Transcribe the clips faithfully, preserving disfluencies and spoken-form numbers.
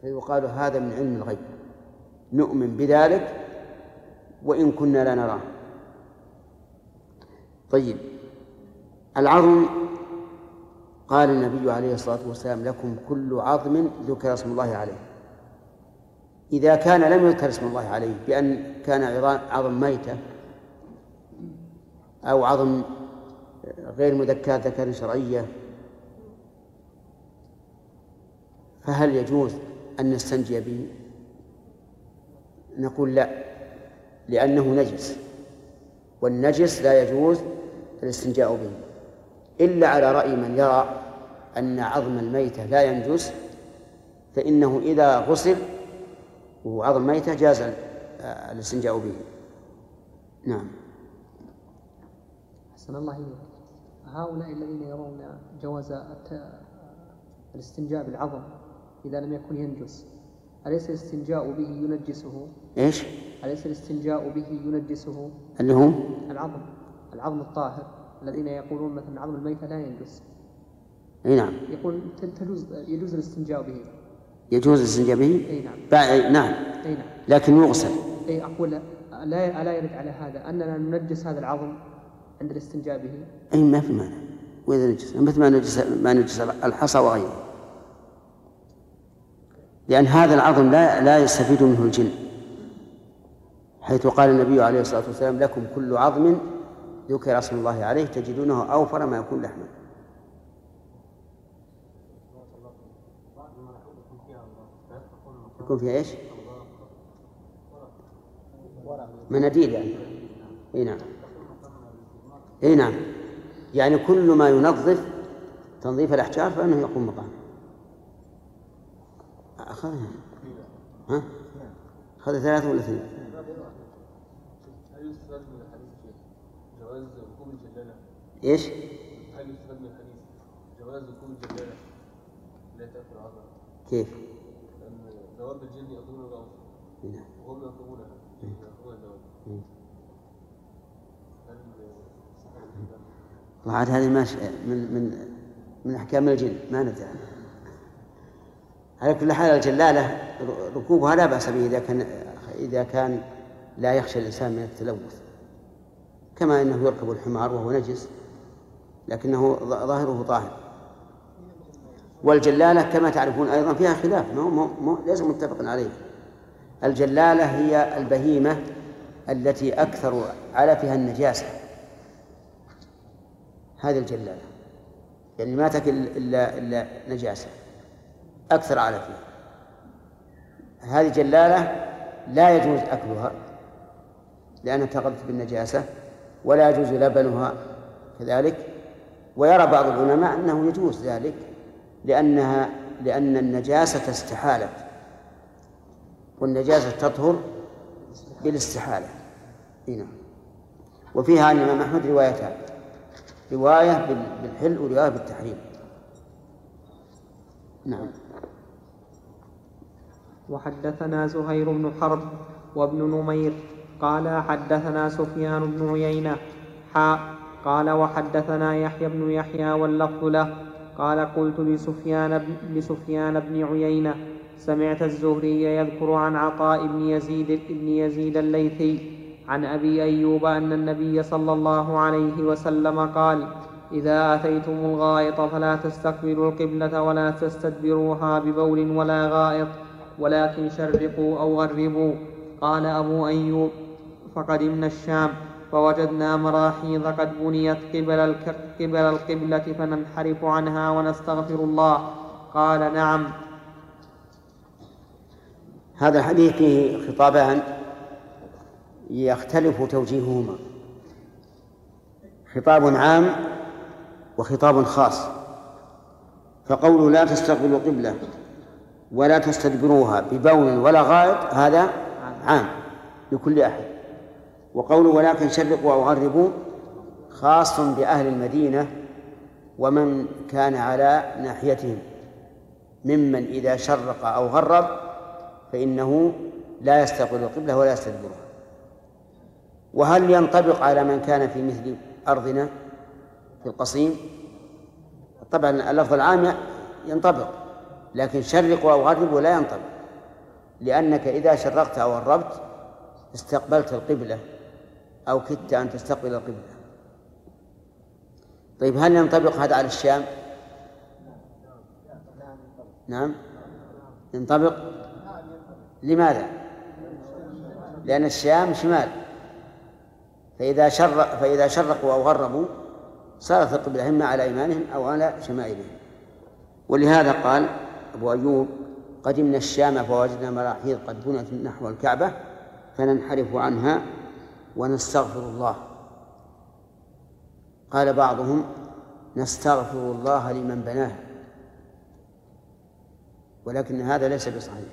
فيقال هذا من علم الغيب، نؤمن بذلك وإن كنا لا نراه. طيب، العظم قال النبي عليه الصلاة والسلام لكم كل عظم ذكر اسم الله عليه. إذا كان لم يذكر اسم الله عليه بأن كان عظم ميتة أو عظم غير مذكاة ذكر شرعية، فهل يجوز أن نستنجي به؟ نقول لا، لأنه نجس، والنجس لا يجوز الاستنجاء به إلا على رأي من يرى أن عظم الميتة لا ينجس، فإنه إذا غسل وهو عظم ميتة جاز الاستنجاء به. نعم. أحسن الله إليك. هؤلاء الذين يرون جواز الاستنجاء بالعظم إذا لم يكن ينجس، أليس الاستنجاء به ينجسه؟ إيش؟ أليس الاستنجاء به ينجسه؟ اللي هو العظم، العظم الطاهر، الذين يقولون مثلا عظم الميتة لا ينجس. أي نعم. يقول تجوز يجوز الاستنجاء به. يجوز الاستنجاء به؟ أي نعم. بع... نعم. أي نعم. لكن يغسل. أي أقول لا ألا يرد على هذا أننا ننجس هذا العظم عند الاستنجاء به؟ أي ما في مانع، وإذا نجس مثل ما نجس ما نجس الحصى وغيره، لأن هذا العظم لا لا يستفيد منه الجن، حيث قال النبي عليه الصلاة والسلام لكم كل عظم ذكر اسم الله عليه تجدونه أوفر ما يكون لحما. يكون فيها إيش؟ مناديل يعني. إيه نعم. إيه نعم، يعني كل ما ينظف تنظيف الأحجار فإنه يقوم مقام. أخذها ها؟ أخذ ثلاثة ولا اثنين؟ هل يستفاد من الحديث جواز ركوب الجلالة؟ إيش؟ هل يستفاد من الحديث جواز ركوب الجلالة لا تأكل عظم؟ كيف؟ لأن دواب الجن يأكلون الأرض وهم يركبونها يأكلون الدواب. وعاد هذه ماشي من من من أحكام الجن ما ندري عنها. على كل حال الجلالة ركوبها لا بأس به إذا كان إذا كان لا يخشى الإنسان من التلوث، كما أنه يركب الحمار وهو نجس لكنه ظاهره طاهر. والجلالة كما تعرفون أيضا فيها خلاف، ما هو ليس متفق عليه. الجلالة هي البهيمة التي أكثر علفها النجاسة، هذه الجلالة يعني ما تأكل إلا, إلا نجاسة أكثر علفها، هذه جلالة لا يجوز أكلها لأنها تغلط بالنجاسة، ولا يجوز لبنها كذلك. ويرى بعض العلماء أنه يجوز ذلك لأنها لأن النجاسة استحالت، والنجاسة تطهر بالاستحالة. هنا وفيها عن الإمام أحمد روايتان، رواية بالحل ورواية بالتحريم. نعم. وحدثنا زهير بن حرب وابن نمير قال حدثنا سفيان بن عيينة حاء قال وحدثنا يحيى بن يحيى واللفظ له قال قلت لسفيان لسفيان بن عيينة سمعت الزهري يذكر عن عطاء بن يزيد بن يزيد الليثي عن أبي أيوب أن النبي صلى الله عليه وسلم قال إذا أتيتم الغائط فلا تستقبلوا القبلة ولا تستدبروها ببول ولا غائط ولكن شرقوا أو غربوا. قال أبو أيوب فقدمنا الشام فوجدنا مراحيض قد بنيت قبل, قبل القبلة فننحرف عنها ونستغفر الله. قال نعم. هذا الحديث فيه خطابان يختلف توجيههما، خطاب عام وخطاب خاص. فقوله لا تستقبلوا قبلة ولا تستدبروها ببول ولا غائط هذا عام لكل أحد، وقوله ولكن شرقوا أو غربوا خاص بأهل المدينة ومن كان على ناحيتهم ممن إذا شرق أو غرب فإنه لا يستقبل القبلة ولا يستدبرها. وهل ينطبق على من كان في مثل أرضنا في القصيم؟ طبعا اللفظ العام ينطبق، لكن شرقوا أو غربوا لا ينطبق. لأنك إذا شرقت أو غربت استقبلت القبلة أو كدت أن تستقبل القبلة. طيب هل ينطبق هذا على الشام؟ نعم ينطبق. لماذا؟ لأن الشام شمال، فإذا شرق فإذا شرقوا أو غربوا صارت القبلة إما على أيمانهم أو على شمائلهم. ولهذا قال أبو أيوب: قدمنا الشام فوجدنا مراحيض قد بنت نحو الكعبة فننحرف عنها ونستغفر الله. قال بعضهم: نستغفر الله لمن بناها، ولكن هذا ليس بصحيح،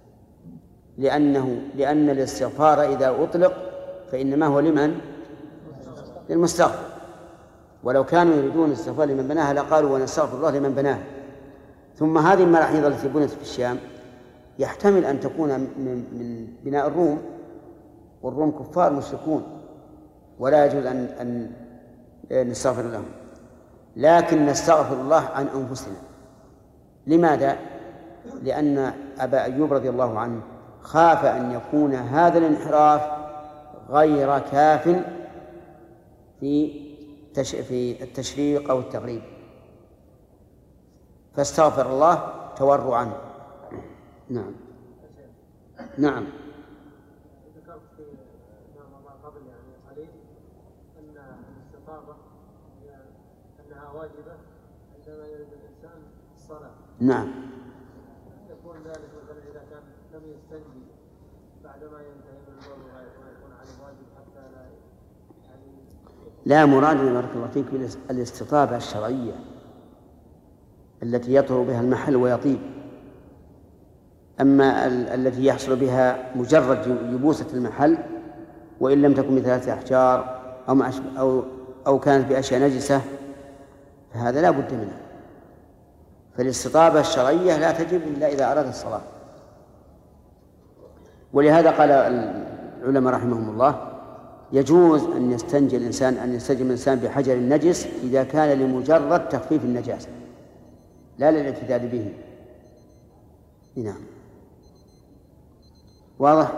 لأنه لأن الاستغفار إذا أطلق فإنما هو لمن؟ للمستغفر. ولو كانوا يريدون الاستغفار لمن بناها لقالوا ونستغفر الله لمن بناها. ثم هذه المراحيض التي بنت في الشام يحتمل أن تكون من بناء الروم، والروم كفار مشركون ولا يجوز أن أن نستغفر لهم، لكن نستغفر الله عن أنفسنا. لماذا؟ لأن أبا أيوب رضي الله عنه خاف أن يكون هذا الانحراف غير كاف في في التشريق أو التغريب، فاستغفر الله تورعا. نعم نعم. ذكرت في ما قبل يعني قليل أن الاستطابة أنها واجبة عندما يريد الإنسان الصلاة. نعم. يكون ذلك مثلا إذا كان لم يستنجي بعدما ينتهي من الوضوء ويكون عليه واجب حتى لا يعني. لا، مرادنا بارك الله فيك الاستطابة الشرعية التي يطهر بها المحل ويطيب. أما ال- التي يحصل بها مجرد يبوسة المحل وإن لم تكن بثلاثة أحجار أو, أو, أو كانت بأشياء نجسة فهذا لا بد منه. فالاستطابة الشرعية لا تجب إلا إذا أراد الصلاة. ولهذا قال العلماء رحمهم الله: يجوز أن يستنجي الإنسان أن يستجمع الإنسان بحجر النجس إذا كان لمجرد تخفيف النجاسة لا للاعتداد به. نعم. واضح؟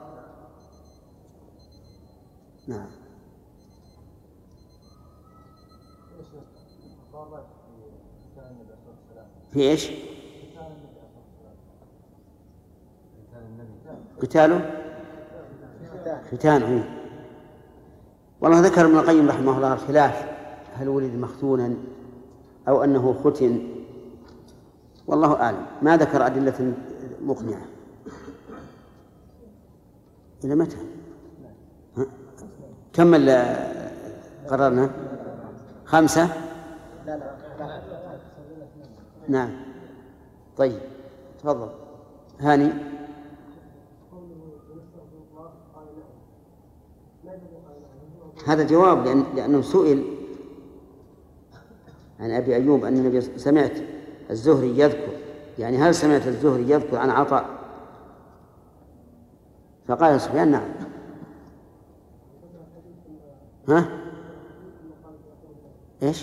نعم. في إيش؟ قتاله؟ ختانه. والله ذكر ابن القيم رحمه الله الخلاف: هل ولد مختونا أو أنه ختن؟ والله أعلم، ما ذكر أدلة مقنعة. إلى متى؟ كم قررنا؟ خمسة؟ نعم. طيب تفضل هاني. هذا جواب لأن لأنه سئل عن أبي أيوب أن النبي سمعت الزهري يذكر، يعني هل سمعت الزهري يذكر عن عطاء؟ فقال سفيان: نعم. ها؟ إيش؟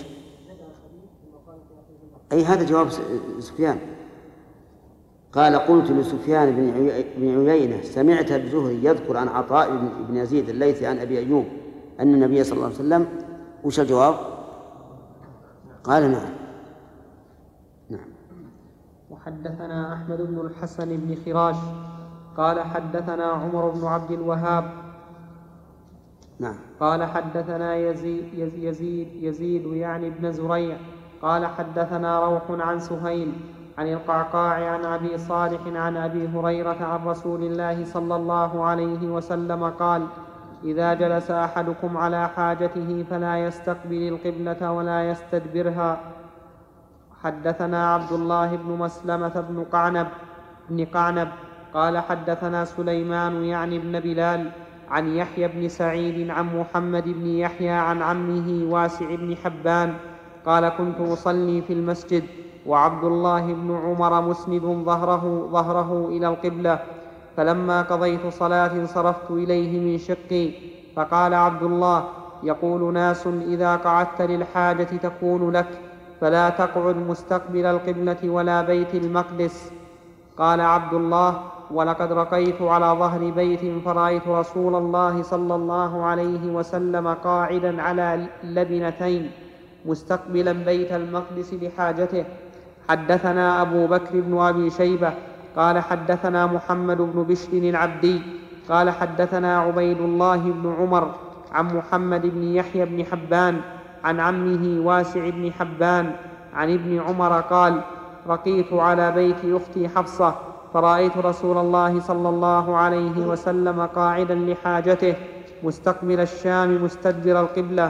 أي هذا جواب سفيان. قال: قلت لسفيان بن عيينة: سمعت الزهري يذكر عن عطاء بن يزيد الليثي عن أبي أيوب أن النبي صلى الله عليه وسلم. وش الجواب؟ قال: نعم. نعم. وحدثنا أحمد بن الحسن بن خراش قال حدثنا عمر بن عبد الوهاب نعم. قال حدثنا يزيد, يزيد, يزيد يعني ابن زريع قال حدثنا روح عن سهيل عن القعقاع عن أبي صالح عن أبي هريرة عن رسول الله صلى الله عليه وسلم قال: إذا جلس أحدكم على حاجته فلا يستقبل القبلة ولا يستدبرها. حدثنا عبد الله بن مسلمة بن قعنب بن قعنب قال حدثنا سليمان يعني بن بلال عن يحيى بن سعيد عن محمد بن يحيى عن عمه واسع بن حبان قال: كنت أصلي في المسجد وعبد الله بن عمر مسند ظهره, ظهره إلى القبلة، فلما قضيت صلاة صرفت إليه من شقي، فقال عبد الله: يقول ناس إذا قعدت للحاجة تكون لك، فلا تقعد مستقبل القبلة ولا بيت المقدس. قال عبد الله: ولقد رقيت على ظهر بيت فرأيت رسول الله صلى الله عليه وسلم قاعدا على لبنتين مستقبلا بيت المقدس لحاجته. حدثنا أبو بكر بن أبي شيبة قال حدثنا محمد بن بشر العبدي قال حدثنا عبيد الله بن عمر عن محمد بن يحيى بن حبان عن عمه واسع بن حبان عن ابن عمر قال رقيت على بيت أختي حفصة فرأيت رسول الله صلى الله عليه وسلم قاعدا لحاجته مستقبل الشام مستدبر القبلة.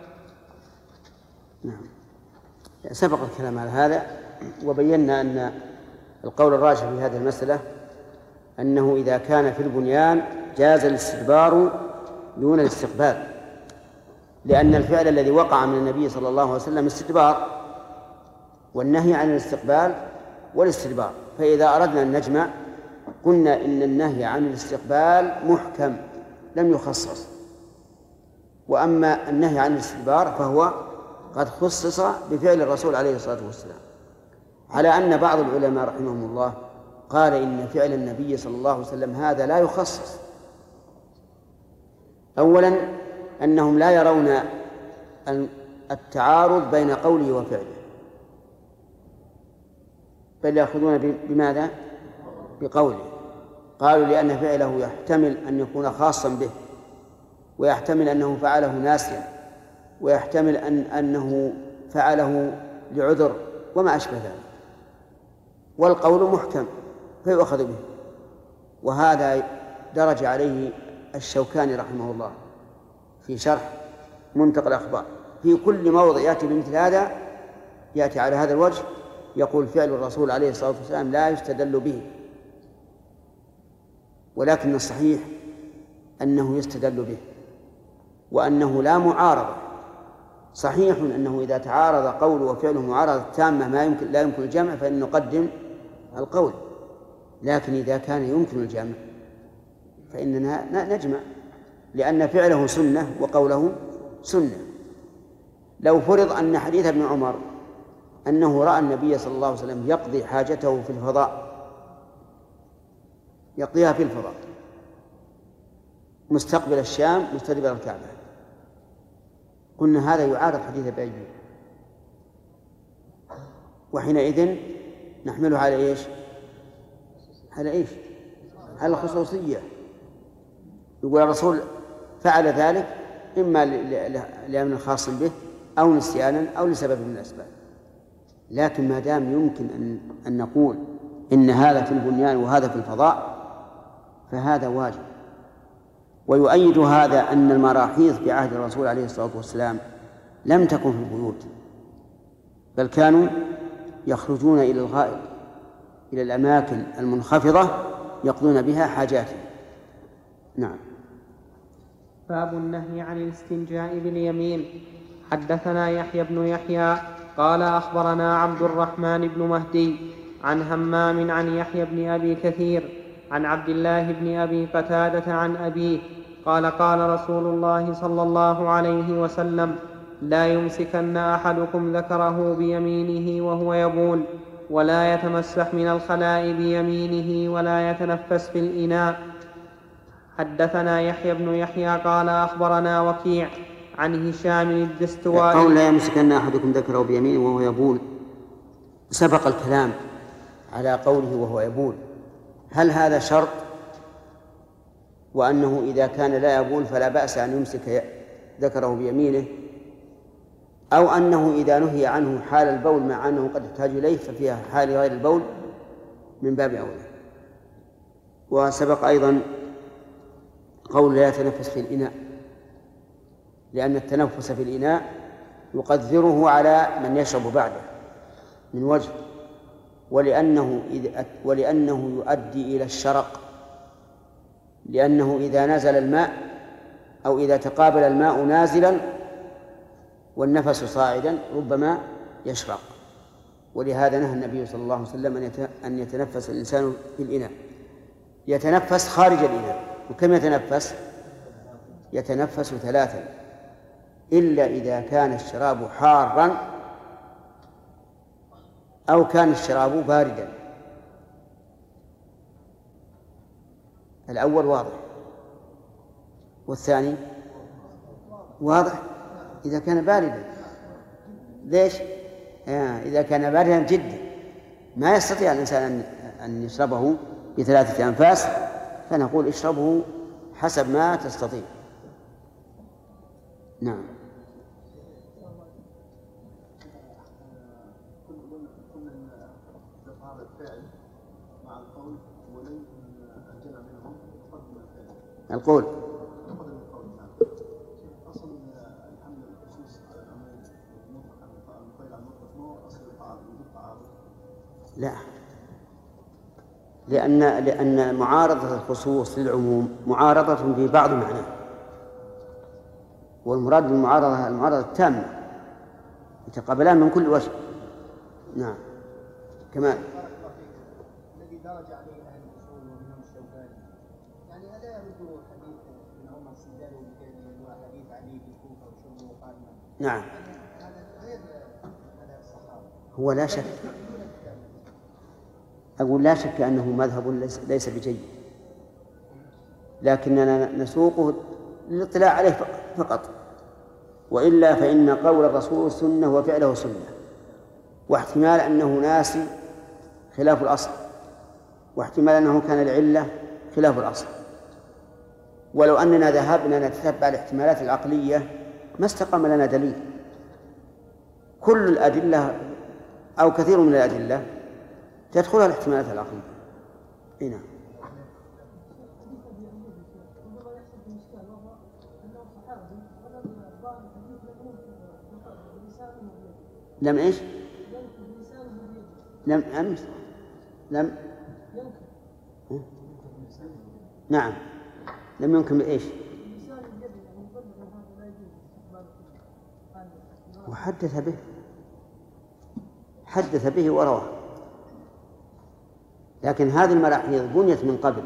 نعم. سبق الكلام على هذا وبينا أن القول الراجح في هذه المسألة أنه إذا كان في البنيان جاز الاستدبار دون الاستقبال، لأن الفعل الذي وقع من النبي صلى الله عليه وسلم استدبار، والنهي عن الاستقبال والاستدبار. فإذا أردنا أن نجمع قلنا إن النهي عن الاستقبال محكم لم يخصص، وأما النهي عن الاستدبار فهو قد خصص بفعل الرسول عليه الصلاة والسلام، على أن بعض العلماء رحمهم الله قال إن فعل النبي صلى الله عليه وسلم هذا لا يخصص. أولا أنهم لا يرون التعارض بين قوله وفعله، بل يأخذون بماذا؟ بقوله. قالوا لأن فعله يحتمل أن يكون خاصا به، ويحتمل أنه فعله ناسيا، ويحتمل أن أنه فعله لعذر وما أشبه ذلك، والقول محكم فيؤخذ به. وهذا درج عليه الشوكاني رحمه الله في شرح منتقى الأخبار، في كل موضع يأتي بمثل هذا يأتي على هذا الوجه يقول فعل الرسول عليه الصلاة والسلام لا يستدل به، ولكن الصحيح أنه يستدل به، وأنه لا معارضة. صحيح أنه إذا تعارض قول وفعله معارضة تامة ما يمكن لا يمكن الجمع فإن نقدم القول، لكن إذا كان يمكن الجمع فإننا نجمع، لأن فعله سنة وقوله سنة. لو فرض أن حديث ابن عمر أنه رأى النبي صلى الله عليه وسلم يقضي حاجته في الفضاء، يقضيها في الفضاء مستقبل الشام مستدبر الكعبة، قلنا هذا يعارض حديث أبي أيوب، وحينئذ نحمله على إيش؟ على إيش؟ على الخصوصية. يقول الرسول فعل ذلك إما لأمر خاص به أو نسيانا أو لسبب من الأسباب، لكن ما دام يمكن أن, أن نقول إن هذا في البنيان وهذا في الفضاء فهذا واجب. ويؤيد هذا أن المراحيض في عهد الرسول عليه الصلاة والسلام لم تكن في البيوت، بل كانوا يخرجون إلى الغائط، إلى الأماكن المنخفضة يقضون بها حاجاتهم. نعم. باب النهي عن الاستنجاء باليمين. حدثنا يحيى بن يحيى قال أخبرنا عبد الرحمن بن مهدي عن همام عن يحيى بن أبي كثير عن عبد الله بن أبي قتادة عن أبيه قال قال رسول الله صلى الله عليه وسلم لا يمسكن أحدكم ذكره بيمينه وهو يبول، ولا يتمسح من الخلاء بيمينه، ولا يتنفس في الإناء. حدثنا يحيى بن يحيى قال أخبرنا وكيع عن هشام الدستوائي. قول لا يمسكن أحدكم ذكره بيمينه وهو يبول، سبق الكلام على قوله وهو يبول، هل هذا شرط وأنه إذا كان لا يبول فلا بأس أن يمسك ذكره بيمينه، أو أنه إذا نهي عنه حال البول مع أنه قد يحتاج إليه ففيها حال غير البول من باب أولى. وسبق أيضا قول لا يتنفس في الإناء، لأن التنفس في الإناء يقدره على من يشرب بعده من وجه، ولأنه, إذ ولأنه يؤدي إلى الشرق، لأنه إذا نزل الماء أو إذا تقابل الماء نازلا والنفس صاعدا ربما يشرق، ولهذا نهى النبي صلى الله عليه وسلم أن يتنفس الإنسان في الإناء. يتنفس خارج الإناء، وكم يتنفس؟ يتنفس ثلاثا، إلا إذا كان الشراب حارا أو كان الشراب باردا. الأول واضح، والثاني واضح إذا كان باردا. ليش؟ آه إذا كان باردا جدا ما يستطيع الإنسان أن يشربه بثلاثة أنفاس، فنقول اشربه حسب ما تستطيع. نعم. القول لا، لأن لأن معارضة الخصوص للعموم معارضة في بعض معناه، والمراد بالمعارضة المعارضة التامة يتقابلان من كل وجه. نعم. كمان الذي درج عليه أهل الأصول ومنهم الشوكاني، يعني ألا يرد حديث ابن عمر سنداله بكلمه وحديث علي بالكوفة وشربه وقالنا؟ نعم. هذا غير مذهب الصحابة. هو لا شك، أقول لا شك أنه مذهب ليس بجيد، لكننا نسوقه للاطلاع عليه فقط، وإلا فإن قول الرسول سنة وفعله سنة، واحتمال أنه ناسي خلاف الأصل، واحتمال أنه كان العلة خلاف الأصل. ولو أننا ذهبنا نتتبع الاحتمالات العقلية ما استقام لنا دليل. كل الأدلة أو كثير من الأدلة تدخلها الاحتمالات العقلية. هنا لم إيش؟ لم أمس لم نعم لم يمكن بإيش؟ وحدث به حدث به ورواه، لكن هذه المراحيض بنيت من قبل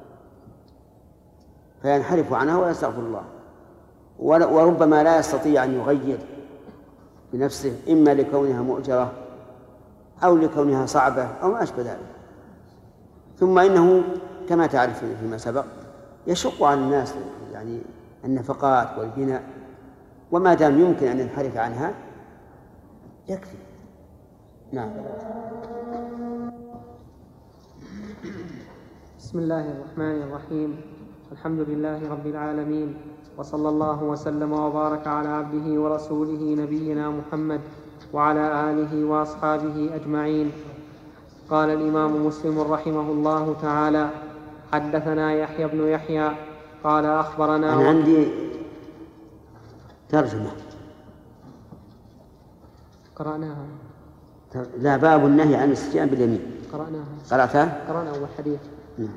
فينحرف عنها ويستغفر الله، وربما لا يستطيع أن يغير بنفسه، إما لكونها مؤجرة أو لكونها صعبة أو ما أشبه ذلك. ثم إنه كما تعرف فيما سبق يشق عن الناس يعني النفقات والبناء، وما دام يمكن أن ينحرف عنها يكفي. نعم. بسم الله الرحمن الرحيم. الحمد لله رب العالمين، وصلى الله وسلم وبارك على عبده ورسوله نبينا محمد وعلى آله وأصحابه أجمعين. قال الإمام مسلم رحمه الله تعالى: حدثنا يحيى بن يحيى قال أخبرنا. أنا عندي ترجمة قرأناها. لا، باب النهي عن الاستئذان باليمين. قرأناها. قرأتها؟ قرأنا أول حديث. نعم.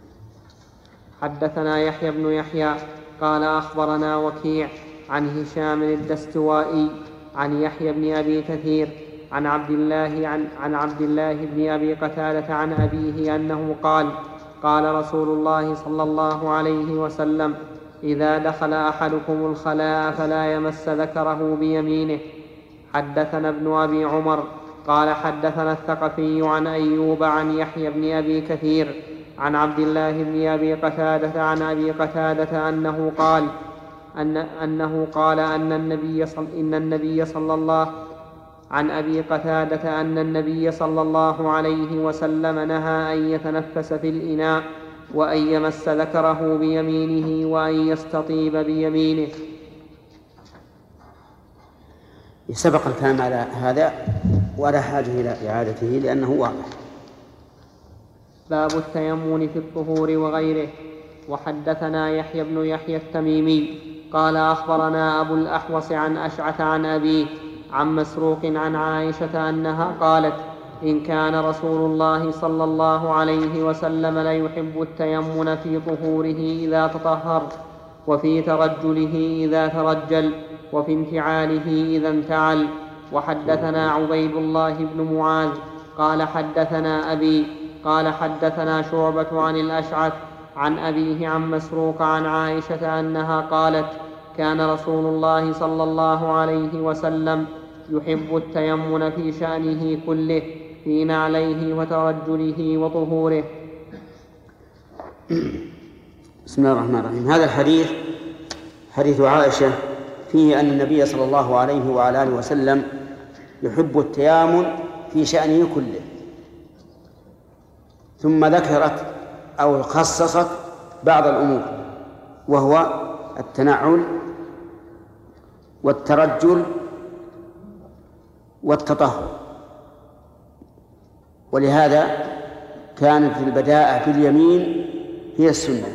حدثنا يحيى بن يحيى قال أخبرنا وكيع عن هشام الدستوائي عن يحيى بن أبي كثير عن عبد الله عن, عن عبد الله بن أبي قتادة عن أبيه أنه قال: قال رسول الله صلى الله عليه وسلم: إذا دخل أحدكم الخلاء فلا يمس ذكره بيمينه. حدثنا ابن أبي عمر قال حدثنا الثقفي عن أيوب عن يحيى بن أبي كثير عن عبد الله بن أبي قتادة عن أبي قتادة أنه قال أن أنه قال أن النبي صل إن النبي صلى الله عن أبي قتادة أن النبي صلى الله عليه وسلم نهى أن يتنفس في الإناء وأن يمس ذكره بيمينه وأن يستطيب بيمينه. سبق الكلام على هذا ولا حاجة إلى إعادته لأنه واضح. باب التيمم في الطهور وغيره. وحدثنا يحيى بن يحيى التميمي قال أخبرنا أبو الأحوص عن أشعث عن أبيه عن مسروق عن عائشة أنها قالت: إن كان رسول الله صلى الله عليه وسلم ليحب التيمم في طهوره إذا تطهر، وفي ترجله إذا ترجل، وفي انفعاله إذا انتعل. وحدثنا عبيد الله بن معاذ قال حدثنا أبي قال حدثنا شعبة عن الأشعث عن أبيه عن مسروق عن عائشة أنها قالت: كان رسول الله صلى الله عليه وسلم يحب التيمم في شأنه كله، في نعليه وترجله وطهوره. بسم الله الرحمن الرحيم. هذا الحديث حديث عائشة فيه أن النبي صلى الله عليه وعلى آله وسلم يحب التيامن في شأنه كله، ثم ذكرت أو خصصت بعض الأمور، وهو التنعل والترجل والتطهر. ولهذا كانت البداءة باليمين هي السنة.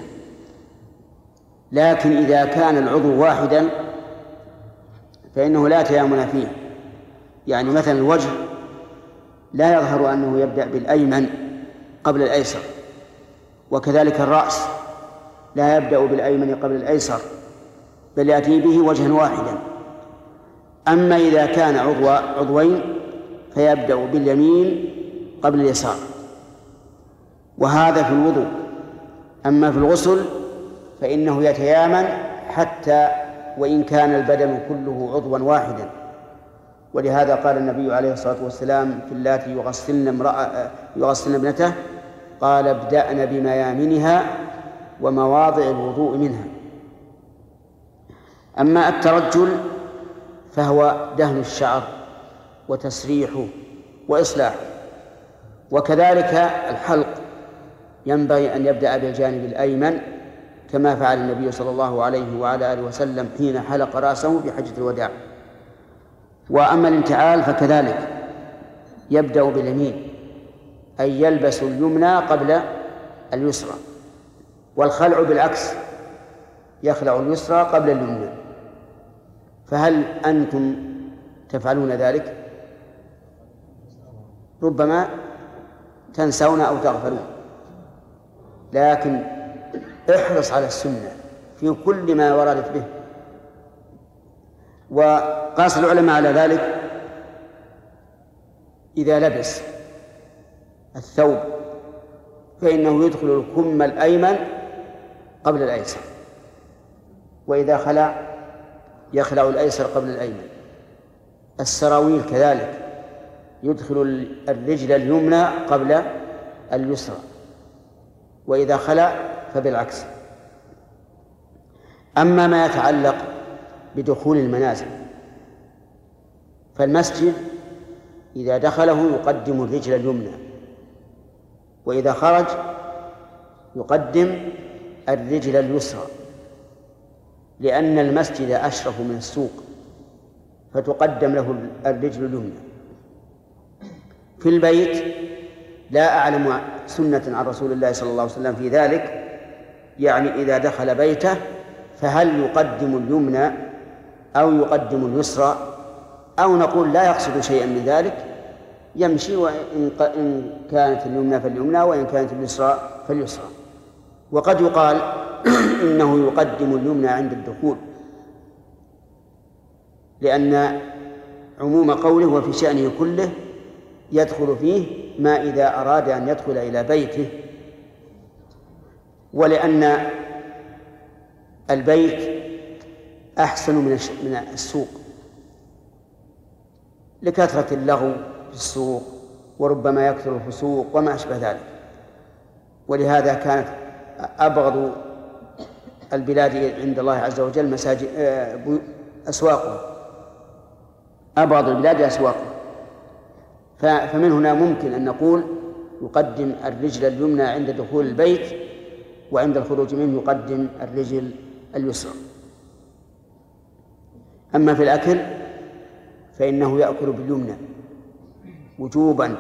لكن إذا كان العضو واحدا فإنه لا تيامن فيه. يعني مثلا الوجه لا يظهر أنه يبدأ بالأيمن قبل الأيسر، وكذلك الرأس لا يبدأ بالأيمن قبل الأيسر، بل يأتي به وجها واحدا. أما إذا كان عضو عضوين فيبدأ باليمين قبل اليسار، وهذا في الوضوء. أما في الغسل فإنه يتيامن حتى وإن كان البدن كله عضوا واحدا. ولهذا قال النبي عليه الصلاة والسلام في اللاتي يغسلن امرأة يغسلن ابنته، قال ابدأن بميامنها ومواضع الوضوء منها. أما الترجل فهو دهن الشعر وتسريحه وإصلاحه، وكذلك الحلق ينبغي أن يبدأ بالجانب الأيمن كما فعل النبي صلى الله عليه وعلى آله وسلم حين حلق رأسه في حجة الوداع. وأما الانتعال فكذلك يبدأ باليمين، أي يلبس اليمنى قبل اليسرى، والخلع بالعكس يخلع اليسرى قبل اليمنى. فهل أنتم تفعلون ذلك؟ ربما تنسون أو تغفلون، لكن احرص على السنة في كل ما وردت به. وقاس العلماء على ذلك إذا لبس الثوب فإنه يدخل الكم الأيمن قبل الأيسر، وإذا خلع يخلع الأيسر قبل الأيمن. السراويل كذلك يدخل الرجل اليمنى قبل اليسرى، وإذا خلع فبالعكس. أما ما يتعلق بدخول المنازل فالمسجد إذا دخله يقدم الرجل اليمنى، وإذا خرج يقدم الرجل اليسرى، لأن المسجد أشرف من السوق فتقدم له الرجل اليمنى. في البيت لا أعلم سنة عن رسول الله صلى الله عليه وسلم في ذلك، يعني إذا دخل بيته فهل يقدم اليمنى أو يقدم اليسرى، أو نقول لا يقصد شيئا من ذلك يمشي، وإن كانت اليمنى فاليمنى وإن كانت اليسرى فاليسرى. وقد يقال إنه يقدم اليمنى عند الدخول، لأن عموم قوله وفي شأنه كله يدخل فيه ما إذا أراد أن يدخل إلى بيته، ولأن البيت أحسن من السوق لكثرة اللغو في السوق، وربما يكثر الفسوق وما أشبه ذلك. ولهذا كانت أبغض البلاد عند الله عز وجل مساجد أسواقه، أبغض البلاد أسواقه. فمن هنا ممكن أن نقول يقدم الرجل اليمنى عند دخول البيت، وعند الخروج منه يقدم الرجل اليسرى. أما في الأكل فإنه يأكل باليمنى وجوبا،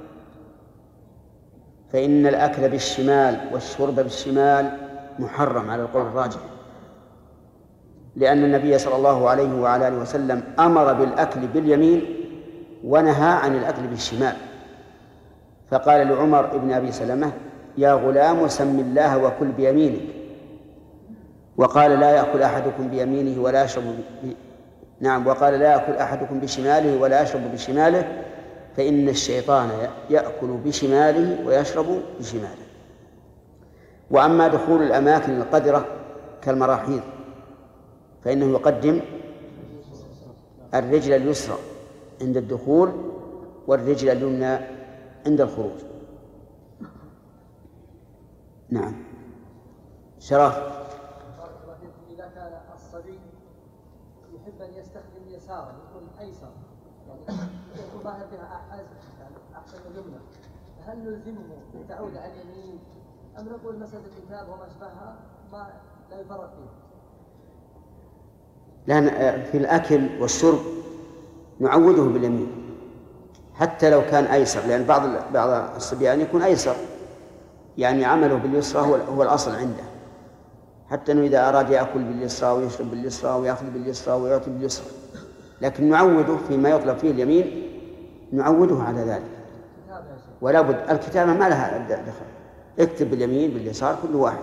فإن الأكل بالشمال والشرب بالشمال محرم على القول الراجح، لأن النبي صلى الله عليه وعلى آله وسلم أمر بالأكل باليمين ونهى عن الأكل بالشمال. فقال لعمر بن أبي سلمة يا غلام سم الله وكل بيمينك، وقال لا يأكل أحدكم بيمينه ولا يشرب ب... نعم وقال لا يأكل أحدكم بشماله ولا يشرب بشماله، فإن الشيطان يأكل بشماله ويشرب بشماله. وأما دخول الأماكن القذرة كالمراحيض فإنه يقدم الرجل اليسرى عند الدخول والرجل اليمنى عند الخروج. نعم. شرف. إذا كان الصبي يحب أن يستخدم يساره يكون أيسر، يعني يكون ظاهر بها أحسن يعني أحسن اليمنى، هل نلزمه بالتعود على اليمين أم نقول مسألة الكتاب وما أشبهها ما لا يفرق فيه؟ لأن في الأكل والشرب نعوده باليمين حتى لو كان أيسر، لأن بعض بعض الصبيان يكون أيسر، يعني عمله باليسرى هو هو الأصل عنده، حتى أنه إذا أراد يأكل باليسرى ويشرب باليسرى ويأخذ باليسرى ويعطي باليسرى، لكن نعوده فيما يطلب فيه اليمين نعوده على ذلك. ولا بد الكتابة ما لها دخل، اكتب باليمين باليسار كل واحد،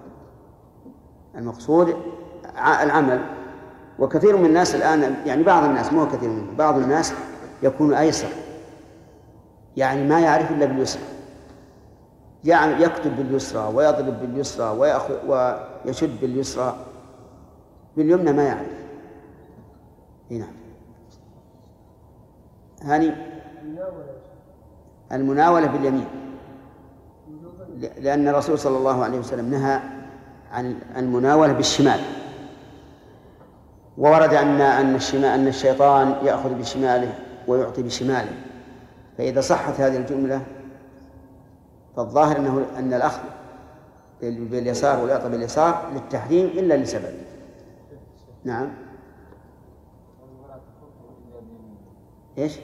المقصود العمل. وكثير من الناس الآن، يعني بعض الناس مو كثير منهم، بعض الناس يكون أيسر، يعني ما يعرف إلا باليسرى، يعني يكتب باليسرى ويضرب باليسرى ويأخذ ويشد باليسرى، باليمنى ما يعرف. هنا هاني المناولة باليمين، لأن الرسول صلى الله عليه وسلم نهى عن المناولة بالشمال، وورد أن أن الشمال أن الشيطان يأخذ بشماله ويعطي بشماله، فإذا صحت هذه الجملة فالظاهر أنه أن الأخذ باليسار والإعطاء باليسار للتحريم إلا لسبب. نعم. إيش؟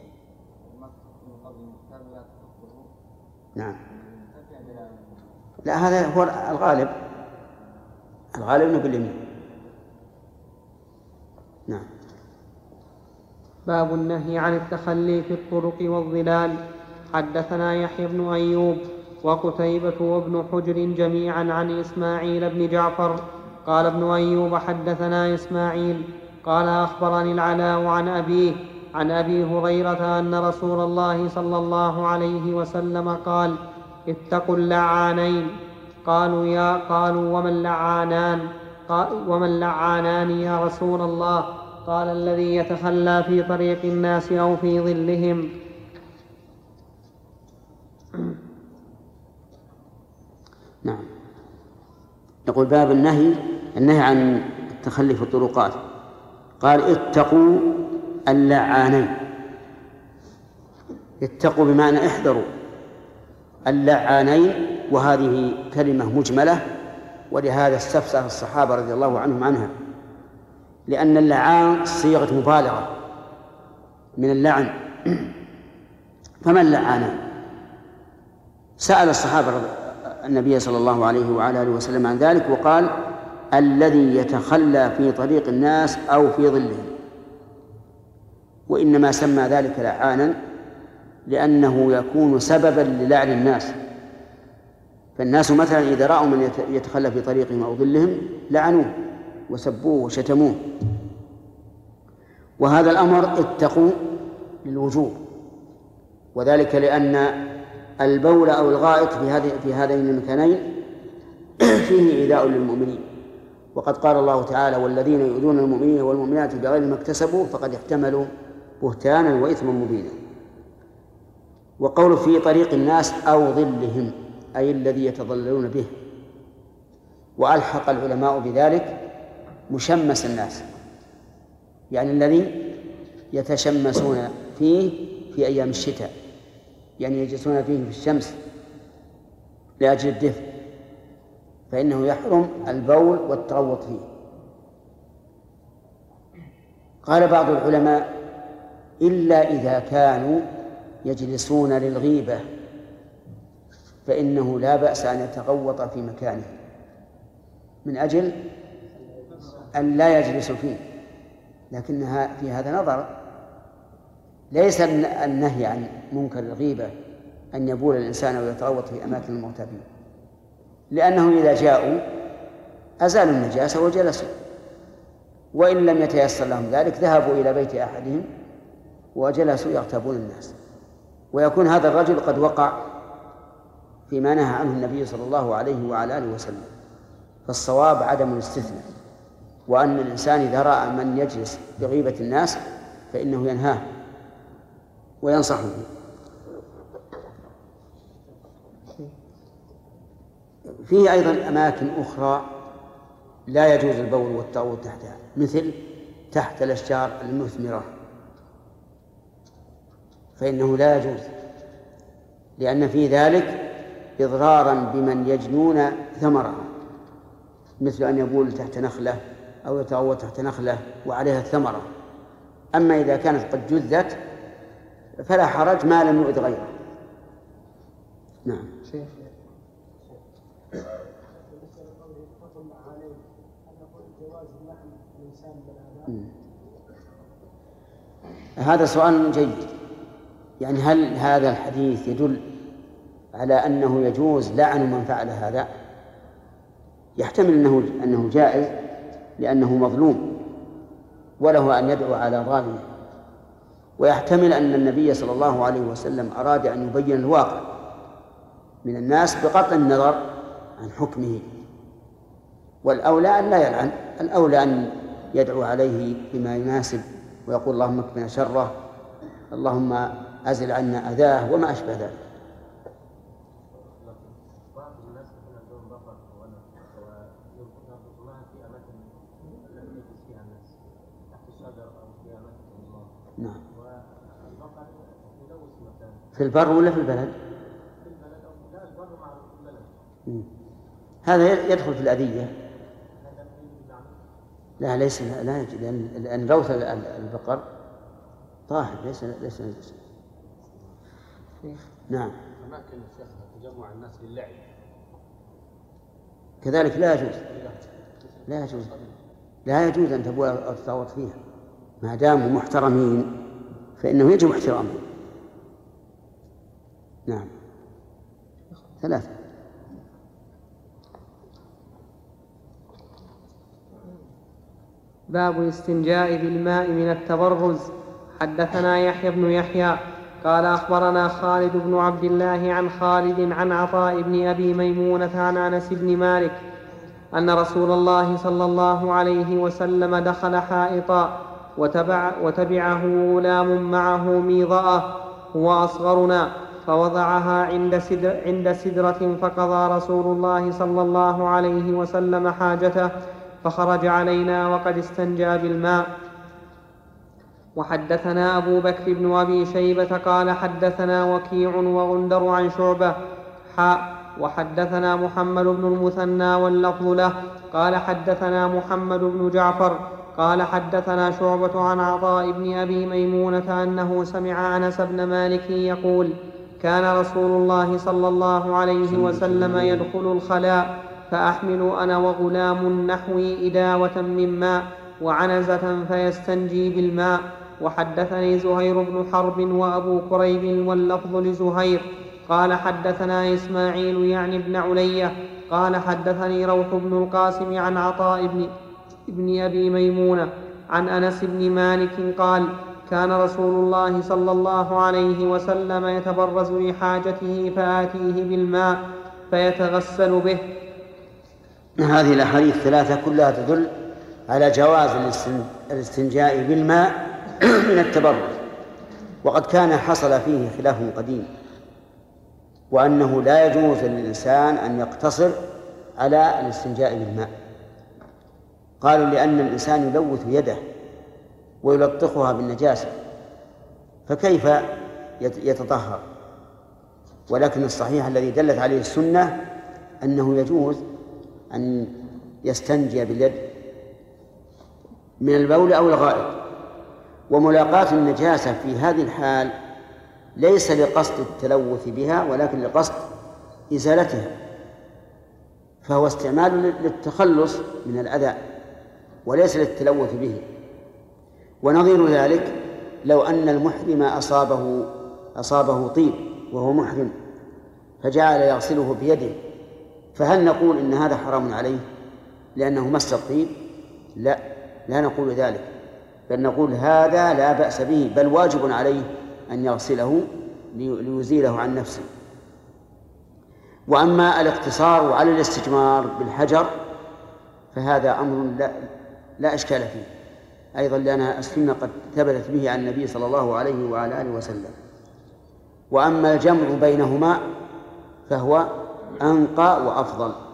نعم. لا، هذا هو الغالب، الغالب أنه باليمين. نعم. باب النهي عن التخلي في الطرق والظلال. حدثنا يحيى بن أيوب وقتيبة وابن حجر جميعا عن إسماعيل بن جعفر قال ابن أيوب حدثنا إسماعيل قال أخبرني العلاء عن أبيه عن أبي هريرة أن رسول الله صلى الله عليه وسلم قال: اتقوا اللعانين. قالوا يا قالوا وما اللعانان؟ قال وما اللعانان يا رسول الله؟ قال: الذي يتخلى في طريق الناس أو في ظلهم. نعم. يقول باب النهي النهي عن التخلي في الطرقات. قال: اتقوا اللعانين. اتقوا بمعنى احذروا اللعانين، وهذه كلمة مجملة، ولهذا استفسر الصحابة رضي الله عنهم عنها، لأن اللعان صيغة مبالغة من اللعن. فما اللعانان؟ سأل الصحابة النبي صلى الله عليه وعلى آله وسلم عن ذلك، وقال: الذي يتخلى في طريق الناس أو في ظلهم. وإنما سمى ذلك لعانا لأنه يكون سببا للعن الناس، فالناس مثلا إذا رأوا من يتخلى في طريقهم أو ظلهم لعنوه وسبوه وشتموه. وهذا الأمر اتقوا للوجوب، وذلك لأن البول أو الغائط في هذه في هذين المكانين فيه إيذاء للمؤمنين، وقد قال الله تعالى: والذين يؤذون المؤمنين والمؤمنات بغير ما اكتسبوا فقد احتملوا بهتانا وإثما مبينا. وقول في طريق الناس أو ظلهم أي الذي يتظللون به، وألحق العلماء بذلك مشمس الناس، يعني الذي يتشمسون فيه في أيام الشتاء، يعني يجلسون فيه في الشمس لأجل الدفء، فإنه يحرم البول والتغوط فيه. قال بعض العلماء: إلا إذا كانوا يجلسون للغيبة فإنه لا بأس أن يتغوط في مكانه من أجل أن لا يجلس فيه، لكنها في هذا نظر. ليس النهي عن منكر الغيبة أن يبول الإنسان ويتغوط في أماكن المغتابين، لأنهم إذا جاءوا أزالوا النجاسة وجلسوا، وإن لم يتيسر لهم ذلك ذهبوا إلى بيت أحدهم وجلسوا يغتابون الناس، ويكون هذا الرجل قد وقع فيما نهى عنه النبي صلى الله عليه وعلى آله وسلم. فالصواب عدم الاستثناء، وأن الإنسان إذا رأى من يجلس بغيبة الناس فإنه ينهاه وينصحه. فيه أيضا أماكن أخرى لا يجوز البول والتعوض تحتها، مثل تحت الأشجار المثمرة، فإنه لا يجوز، لأن في ذلك إضرارا بمن يجنون ثمرها، مثل أن يبول تحت نخلة أو يتعوض تحت نخلة وعليها الثمرة. أما إذا كانت قد جذت فلا حرج ما لم يؤذ غيره. نعم. هذا سؤال جيد. يعني هل هذا الحديث يدل على أنه يجوز لعن من فعل هذا؟ يحتمل أنه أنه جائز لأنه مظلوم وله أن يدعو على ظالمه، ويحتمل أن النبي صلى الله عليه وسلم أراد أن يبين الواقع من الناس بقطع النظر عن حكمه، والأولى أن لا يلعن، الأولى أن يدعو عليه بما يناسب ويقول اللهم اكفنا شره، اللهم أزل عنا أذاه وما أشبه ذلك. بعض الناس عندهم بقر وينقطعها في أماكن التي يجلس فيها الناس تحت الشجر أو في أماكن الله. نعم. والبقر يلوث مكان. في البر ولا في البلد؟ في البلد أو لا، البر مع البلد. هذا يدخل في الأذية. لا ليس لا يجوز، لأن روث البقر طاهر ليس ليس نجس. نعم. أماكن الشيخ تجمع الناس للعب كذلك لا يجوز، لا يجوز لا يجوز أن تبول أو تتعوض فيها ما داموا محترمين، فإنه يجب احترامهم. نعم. ثلاثة. باب الاستنجاء بالماء من التبرز. حدثنا يحيى بن يحيى قال أخبرنا خالد بن عبد الله عن خالد عن عطاء بن أبي ميمونة عن أنس بن مالك أن رسول الله صلى الله عليه وسلم دخل حائطا وتبع وتبعه غلام معه ميضأة هو أصغرنا، فوضعها عند, سدر عند سدرة، فقضى رسول الله صلى الله عليه وسلم حاجته فخرج علينا وقد استنجى بالماء. وحدثنا أبو بكر بن أبي شيبة قال حدثنا وكيع وغندر عن شعبة حاء وحدثنا محمد بن المثنى واللفظ له قال حدثنا محمد بن جعفر قال حدثنا شعبة عن عطاء بن أبي ميمونة أنه سمع أنس بن مالك يقول كان رسول الله صلى الله عليه وسلم يدخل الخلاء فأحمل أنا وغلام نحوي إداوة من ماء وعنزة فيستنجي بالماء. وحدثني زهير بن حرب وأبو كريب واللفظ لزهير قال حدثنا إسماعيل يعني بن علية قال حدثني روح بن القاسم عن عطاء بن, بن أبي ميمونة عن أنس بن مالك قال كان رسول الله صلى الله عليه وسلم يتبرز لحاجته فآتيه بالماء فيتغسل به. هذه الأحاديث الثلاثة كلها تدل على جواز الاستنجاء بالماء من التبرز، وقد كان حصل فيه خلاف قديم، وأنه لا يجوز للإنسان أن يقتصر على الاستنجاء بالماء. قالوا لأن الإنسان يلوث يده ويلطخها بالنجاسة، فكيف يتطهر؟ ولكن الصحيح الذي دلت عليه السنة أنه يجوز أن يستنجي باليد من البول أو الغائط. وملاقاة النجاسة في هذه الحال ليس لقصد التلوث بها ولكن لقصد إزالتها، فهو استعمال للتخلص من الأذى وليس للتلوث به. ونظير ذلك لو أن المحرم أصابه أصابه طيب وهو محرم فجعل يغسله بيده، فهل نقول إن هذا حرام عليه لأنه مس الطيب؟ لا، لا نقول ذلك، بل نقول هذا لا بأس به، بل واجب عليه أن يغسله ليزيله عن نفسه. وأما الاقتصار على الاستجمار بالحجر فهذا أمر لا, لا إشكال فيه أيضا، لأن السنة قد ثبتت به عن النبي صلى الله عليه وعلى آله وسلم. وأما الجمع بينهما فهو أنقى وأفضل.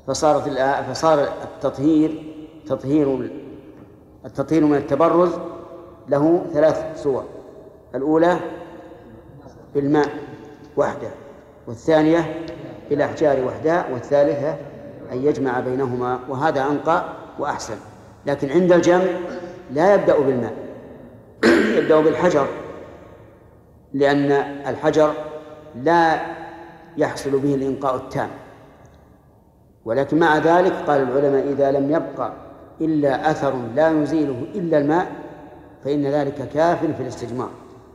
فصارت فصار التطهير تطهير التطهير من التبرز له ثلاث صور: الأولى بالماء وحده، والثانية بالأحجار وحدها، والثالثة أن يجمع بينهما، وهذا أنقى وأحسن. لكن عند الجمع لا يبدأ بالماء، يبدأ بالحجر، لأن الحجر لا يحصل به الإنقاء التام. ولكن مع ذلك قال العلماء: إذا لم يبقى إلا أثر لا يزيله إلا الماء فإن ذلك كاف في الاستجمار.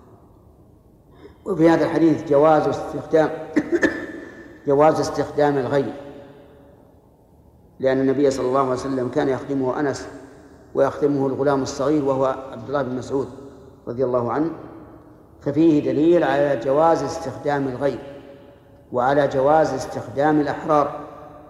وفي هذا الحديث جواز استخدام جواز استخدام الغير، لأن النبي صلى الله عليه وسلم كان يخدمه أنس ويخدمه الغلام الصغير وهو عبد الله بن مسعود رضي الله عنه، ففيه دليل على جواز استخدام الغير وعلى جواز استخدام الأحرار.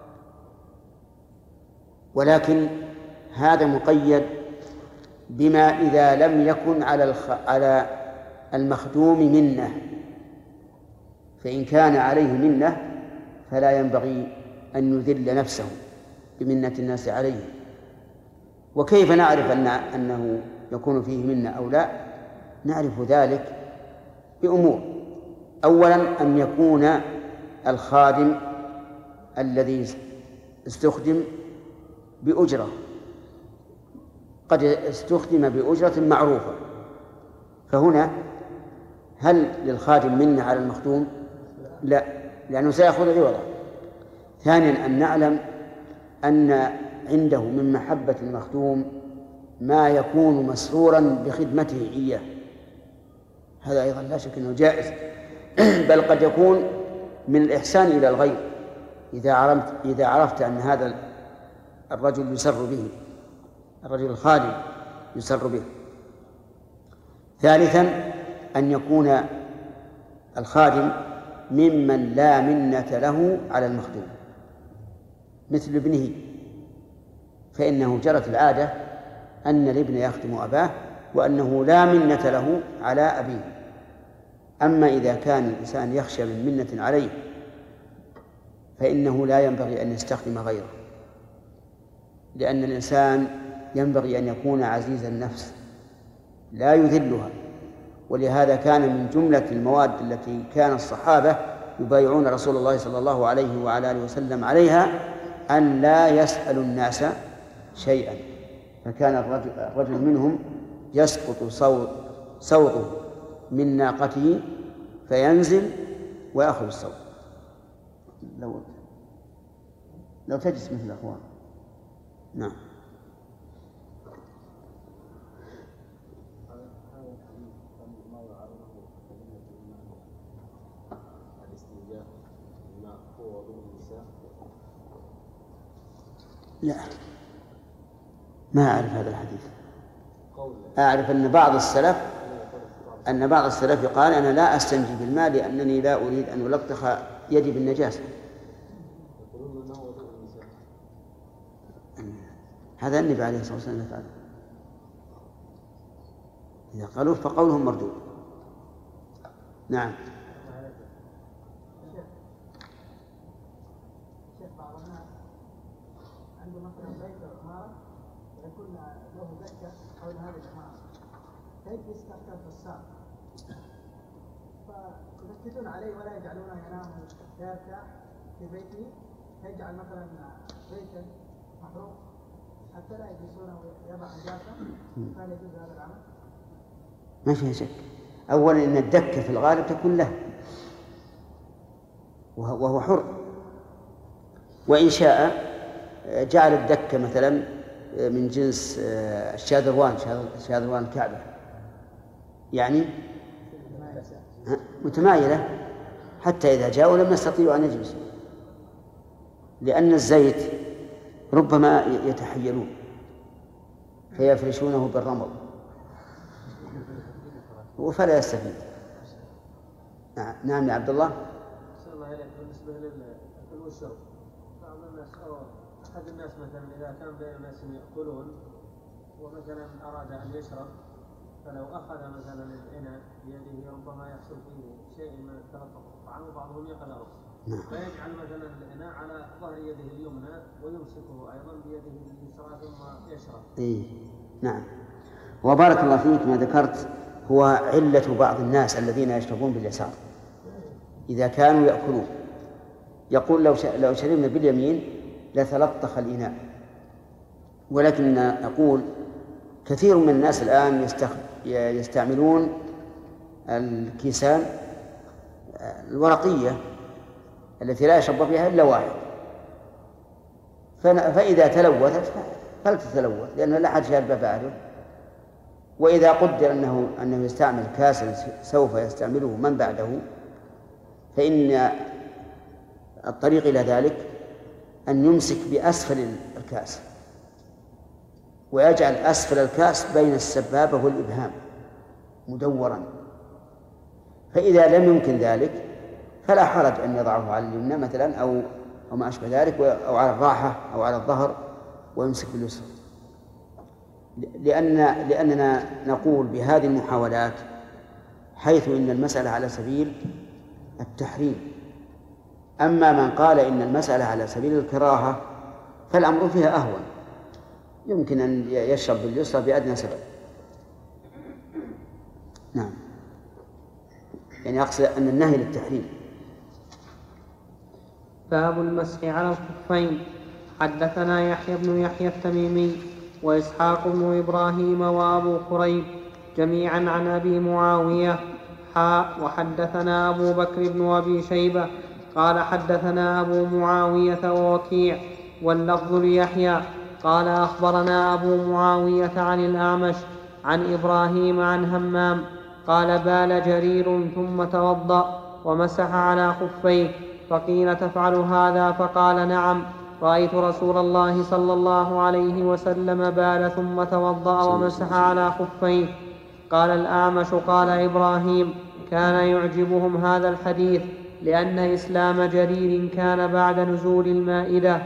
ولكن هذا مقيد بما إذا لم يكن على الخ... على المخدوم منة، فإن كان عليه منة فلا ينبغي أن يذل نفسه بمنة الناس عليه. وكيف نعرف أن أنه يكون فيه منة أو لا؟ نعرف ذلك بأمور: أولا أن يكون الخادم الذي استخدم بأجرة، قد استخدم بأجرة معروفة، فهنا هل للخادم منة على المخدوم؟ لا، لأنه سيأخذ عوضا. ثانيا أن نعلم أن عنده من محبة المخدوم ما يكون مسرورا بخدمته إياه، هذا أيضا لا شك أنه جائز، بل قد يكون من الإحسان إلى الغير إذا عرفت, إذا عرفت أن هذا الرجل يسر به، الرجل الخادم يسر به. ثالثا أن يكون الخادم ممن لا منة له على المخدوم، مثل ابنه، فإنه جرت العادة أن الابن يخدم أباه وأنه لا منة له على أبيه. أما إذا كان الإنسان يخشى من منة عليه فإنه لا ينبغي أن يستخدم غيره، لأن الإنسان ينبغي أن يكون عزيز النفس لا يذلها. ولهذا كان من جملة المواد التي كان الصحابة يبايعون رسول الله صلى الله عليه وعلى آله وسلم عليها أن لا يسأل الناس شيئا، فكان الرجل, الرجل منهم يسقط صوت صوته من ناقته فينزل ويأخذ الصوت. لو لو تجلس مثل الأخوان. نعم. لا، ما أعرف هذا الحديث. أعرف أن بعض السلف أن بعض السلف قال: أنا لا أستنجي بالماء لأنني لا أريد أن ألطخ يدي بالنجاسة. هذا النبي عليه الصلاة والسلام يفعل. إذا قالوا فقولهم مردود. نعم. عنده مثلا بيت أو عمارة يكون له دكة حول هذه العمارة، كيف يستخدم في الساق؟ فيركزون عليه ولا يجعلونه ينام يرتاح في بيته، يجعل مثلا بيتا محروق حتى لا يجلسونه ويضع نجاسة، فهل يجوز هذا العمل؟ ما فيها شك. أولا إن الدكة في الغالب تكون له وهو حر، وإن شاء جعل الدكة مثلا من جنس الشاذروان، شاذروان الكعبة، يعني متمايلة حتى إذا جاءوا لم يستطيعوا أن يجلسوا، لأن الزيت ربما يتحيلون فيفرشونه بالرمل وفلا يستفيد. نعم يا عبد الله. بالنسبة للشرب، بعض الناس أو أحد الناس مثلا إذا كان بين الناس يأكلون ومثلا أراد أن يشرب، فلو أخذ مثلا الإناء بيده ربما يحصل فيه شيء من التلطخ في الطعام وبعضهم يقلعه، فيجعل مثلا الإناء على ظهر يده اليمنى ويمسكه أيضا بيده اليسرى ثم يشرب. إيه نعم. وبارك الله فيك ما ذكرت هو علة بعض الناس الذين يشربون باليسار إذا كانوا يأكلون، يقول لو لو شربنا باليمين لتلطخ الإناء، ولكن نقول كثير من الناس الآن يستعملون الكيسان الورقية التي لا يشرب فيها إلا واحد، فإذا تلوثت فلتتلوث لأن لا أحد شارب بعده. وإذا قدر أنه أنه يستعمل كاسا سوف يستعمله من بعده، فإن الطريق إلى ذلك أن يمسك بأسفل الكاس ويجعل أسفل الكاس بين السبابة والإبهام مدورا، فإذا لم يمكن ذلك فلا حرج أن يضعه على اليمنى مثلا أو أو ما أشبه ذلك، أو على الراحة أو على الظهر ويمسك باليسرى، لأن لأننا نقول بهذه المحاولات حيث إن المسألة على سبيل التحريم. أما من قال إن المسألة على سبيل الكراهة فالأمر فيها أهون، يمكن أن يشرب باليسرى بأدنى سبب. نعم، يعني أقصد أن النهي للتحريم. باب المسح على الخفين. حدثنا يحيى بن يحيى التميمي وإسحاق بن إبراهيم وأبو كريب جميعا عن أبي معاوية حاء وحدثنا أبو بكر بن أبي شيبة قال حدثنا أبو معاوية ووكيع واللفظ ليحيى قال أخبرنا أبو معاوية عن الأعمش عن إبراهيم عن همام قال بال جرير ثم توضأ ومسح على خفيه، فقيل تفعل هذا؟ فقال نعم، رأيت رسول الله صلى الله عليه وسلم بال ثم توضأ ومسح على خفيه. قال الأعمش قال إبراهيم كان يعجبهم هذا الحديث لأن إسلام جرير كان بعد نزول المائدة.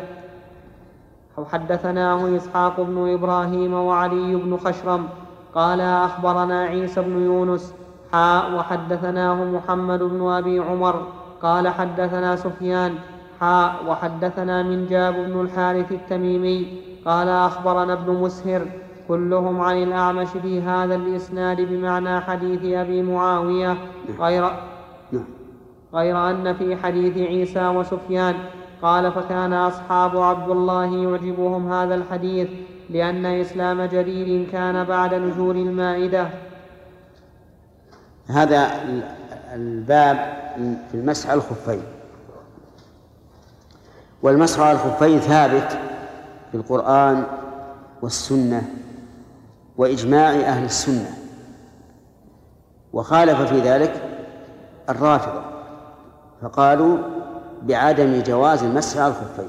وحدثناه إسحاق بن إبراهيم وعلي بن خشرم قال أخبرنا عيسى بن يونس حاء وحدثناه محمد بن أبي عمر قال حدثنا سفيان حاء وحدثنا منجاب بن الحارث التميمي قال أخبرنا ابن مسهر كلهم عن الأعمش في هذا الإسناد بمعنى حديث أبي معاوية غير, غير أن في حديث عيسى وسفيان. قال فكان أصحاب عبد الله يعجبهم هذا الحديث لأن إسلام جرير كان بعد نزول المائدة. هذا الباب في المسح على الخفين، والمسح على الخفين ثابت في القرآن والسنة وإجماع أهل السنة، وخالف في ذلك الرافضة فقالوا بعدم جواز المسح على الخفين.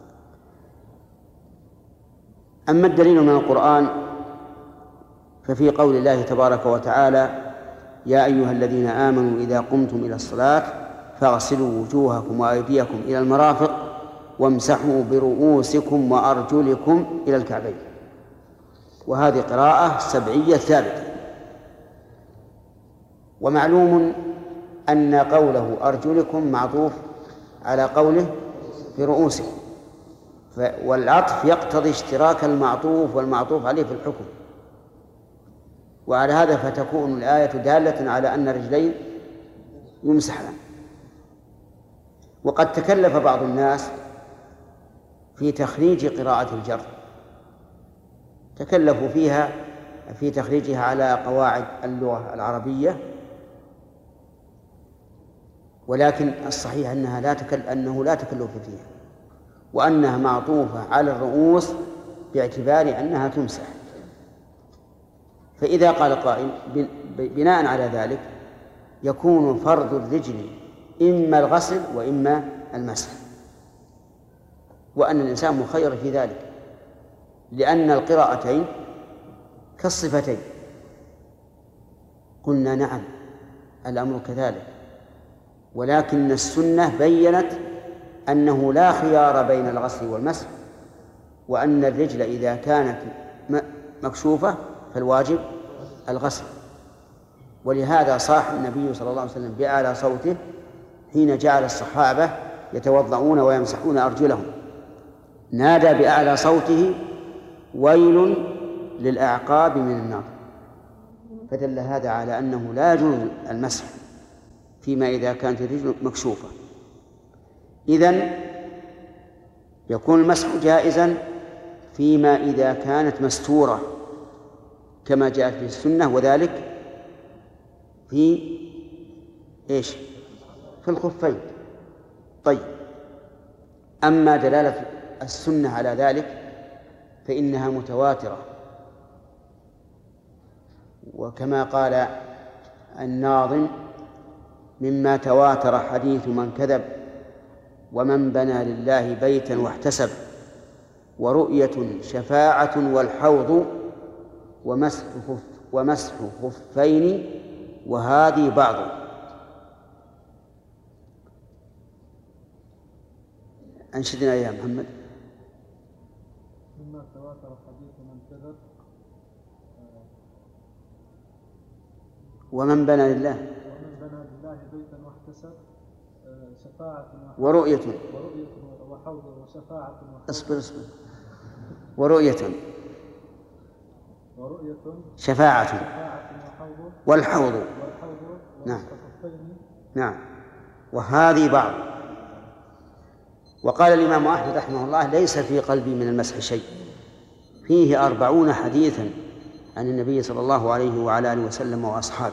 أما الدليل من القرآن ففي قول الله تبارك وتعالى يا أيها الذين آمنوا إذا قمتم إلى الصلاة فاغسلوا وجوهكم وأيديكم إلى المرافق وامسحوا برؤوسكم وأرجلكم إلى الكعبين، وهذه قراءة سبعية ثابتة. ومعلوم أن قوله أرجلكم معطوف على قوله برؤوسكم، والعطف يقتضي اشتراك المعطوف والمعطوف عليه في الحكم، وعلى هذا فتكون الآية دالة على أن الرجلين يمسحان. وقد تكلف بعض الناس في تخريج قراءة الجر، تكلفوا فيها في تخريجها على قواعد اللغة العربية، ولكن الصحيح أنها لا تكل أنه لا تكلف فيها، وأنها معطوفة على الرؤوس باعتبار أنها تمسح. فإذا قال قائل بناء على ذلك يكون فرض الرجل إما الغسل وإما المسح، وأن الإنسان مخير في ذلك، لأن القراءتين كالصفتين. قلنا نعم الأمر كذلك، ولكن السنة بيّنت أنه لا خيار بين الغسل والمسح، وأن الرجل إذا كانت مكشوفة فالواجب الغسل. ولهذا صاح النبي صلى الله عليه وسلم بأعلى صوته حين جعل الصحابة يتوضؤون ويمسحون أرجلهم نادى بأعلى صوته: ويل للأعقاب من النار. فدل هذا على أنه لا يجوز المسح فيما إذا كانت الرجل مكشوفة. إذن يكون المسح جائزا فيما إذا كانت مستورة كما جاءت في السنة، وذلك في إيش؟ في الخفين. طيب، أما دلالة السنة على ذلك فإنها متواترة، وكما قال الناظم: مما تواتر حديث من كذب، ومن بنى لله بيتا واحتسب، ورؤية شفاعة والحوض، ومسح خف ومسح خفين، وهذه بعض. أنشدنا يا محمد. مما تواتر حديث من كذب، ومن بنى لله ومن بنى لله بيتا واحتسب، شفاعة ورؤية ورؤية وحوض وشفاعة وحوض. اصبر اصبر ورؤية ورؤية شفاعة شفاعة وحوض والحوض. والحوض نعم والخفين. نعم وهذه بعض. وقال الإمام أحمد رحمه الله: ليس في قلبي من المسح شيء. فيه أربعون حديثا عن النبي صلى الله عليه وعلى آله وسلم وأصحابه،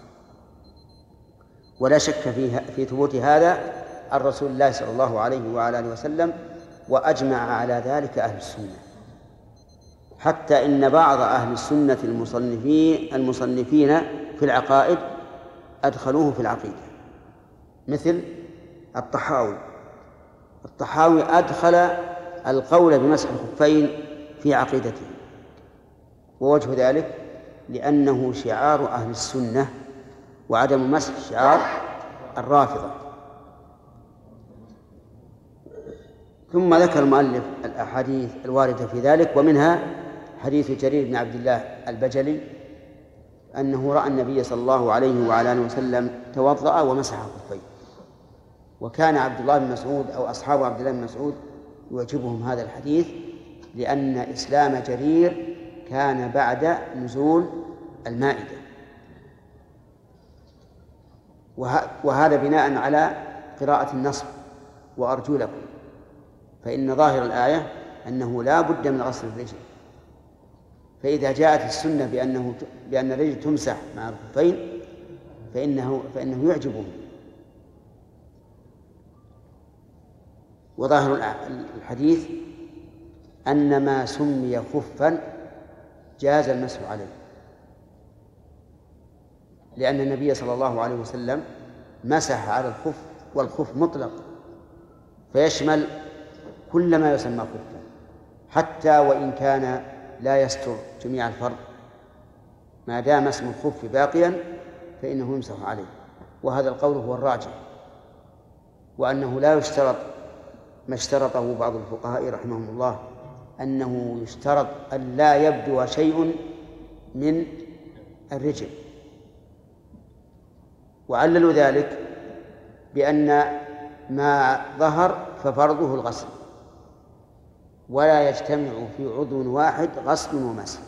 ولا شك فيه في ثبوت هذا عن رسول الله صلى الله عليه وعلى آله وسلم، وأجمع على ذلك أهل السنة، حتى إن بعض أهل السنة المصنفين المصنفين في العقائد أدخلوه في العقيدة، مثل الطحاوي. الطحاوي أدخل القول بمسح الخفين في عقيدته، ووجه ذلك لأنه شعار أهل السنة، وعدم مسح شعار الرافضة. ثم ذكر المؤلف الأحاديث الواردة في ذلك، ومنها حديث جرير بن عبد الله البجلي أنه رأى النبي صلى الله عليه وعلى آله وسلم توضأ ومسح خفيه. وكان عبد الله بن مسعود أو أصحاب عبد الله بن مسعود يعجبهم هذا الحديث، لأن إسلام جرير كان بعد نزول المائدة، وهذا بناء على قراءة النصب وأرجلكم، فإن ظاهر الآية أنه لا بد من غسل الرجل. فإذا جاءت السنة بأنه بأن الرجل تمسح مع الخفين فإنه فإنه يعجبهم. وظاهر الحديث أن ما سمي خفا جاز المسح عليه، لأن النبي صلى الله عليه وسلم مسح على الخف، والخف مطلق فيشمل كل ما يسمى خفا، حتى وإن كان لا يستر جميع الفرد، ما دام اسم الخف باقيا فإنه يمسح عليه. وهذا القول هو الراجح، وأنه لا يشترط ما اشترطه بعض الفقهاء رحمهم الله، أنه يشترط أن لا يبدو شيء من الرجل، وعللوا ذلك بأن ما ظهر ففرضه الغسل، ولا يجتمع في عضو واحد غسل ومسح.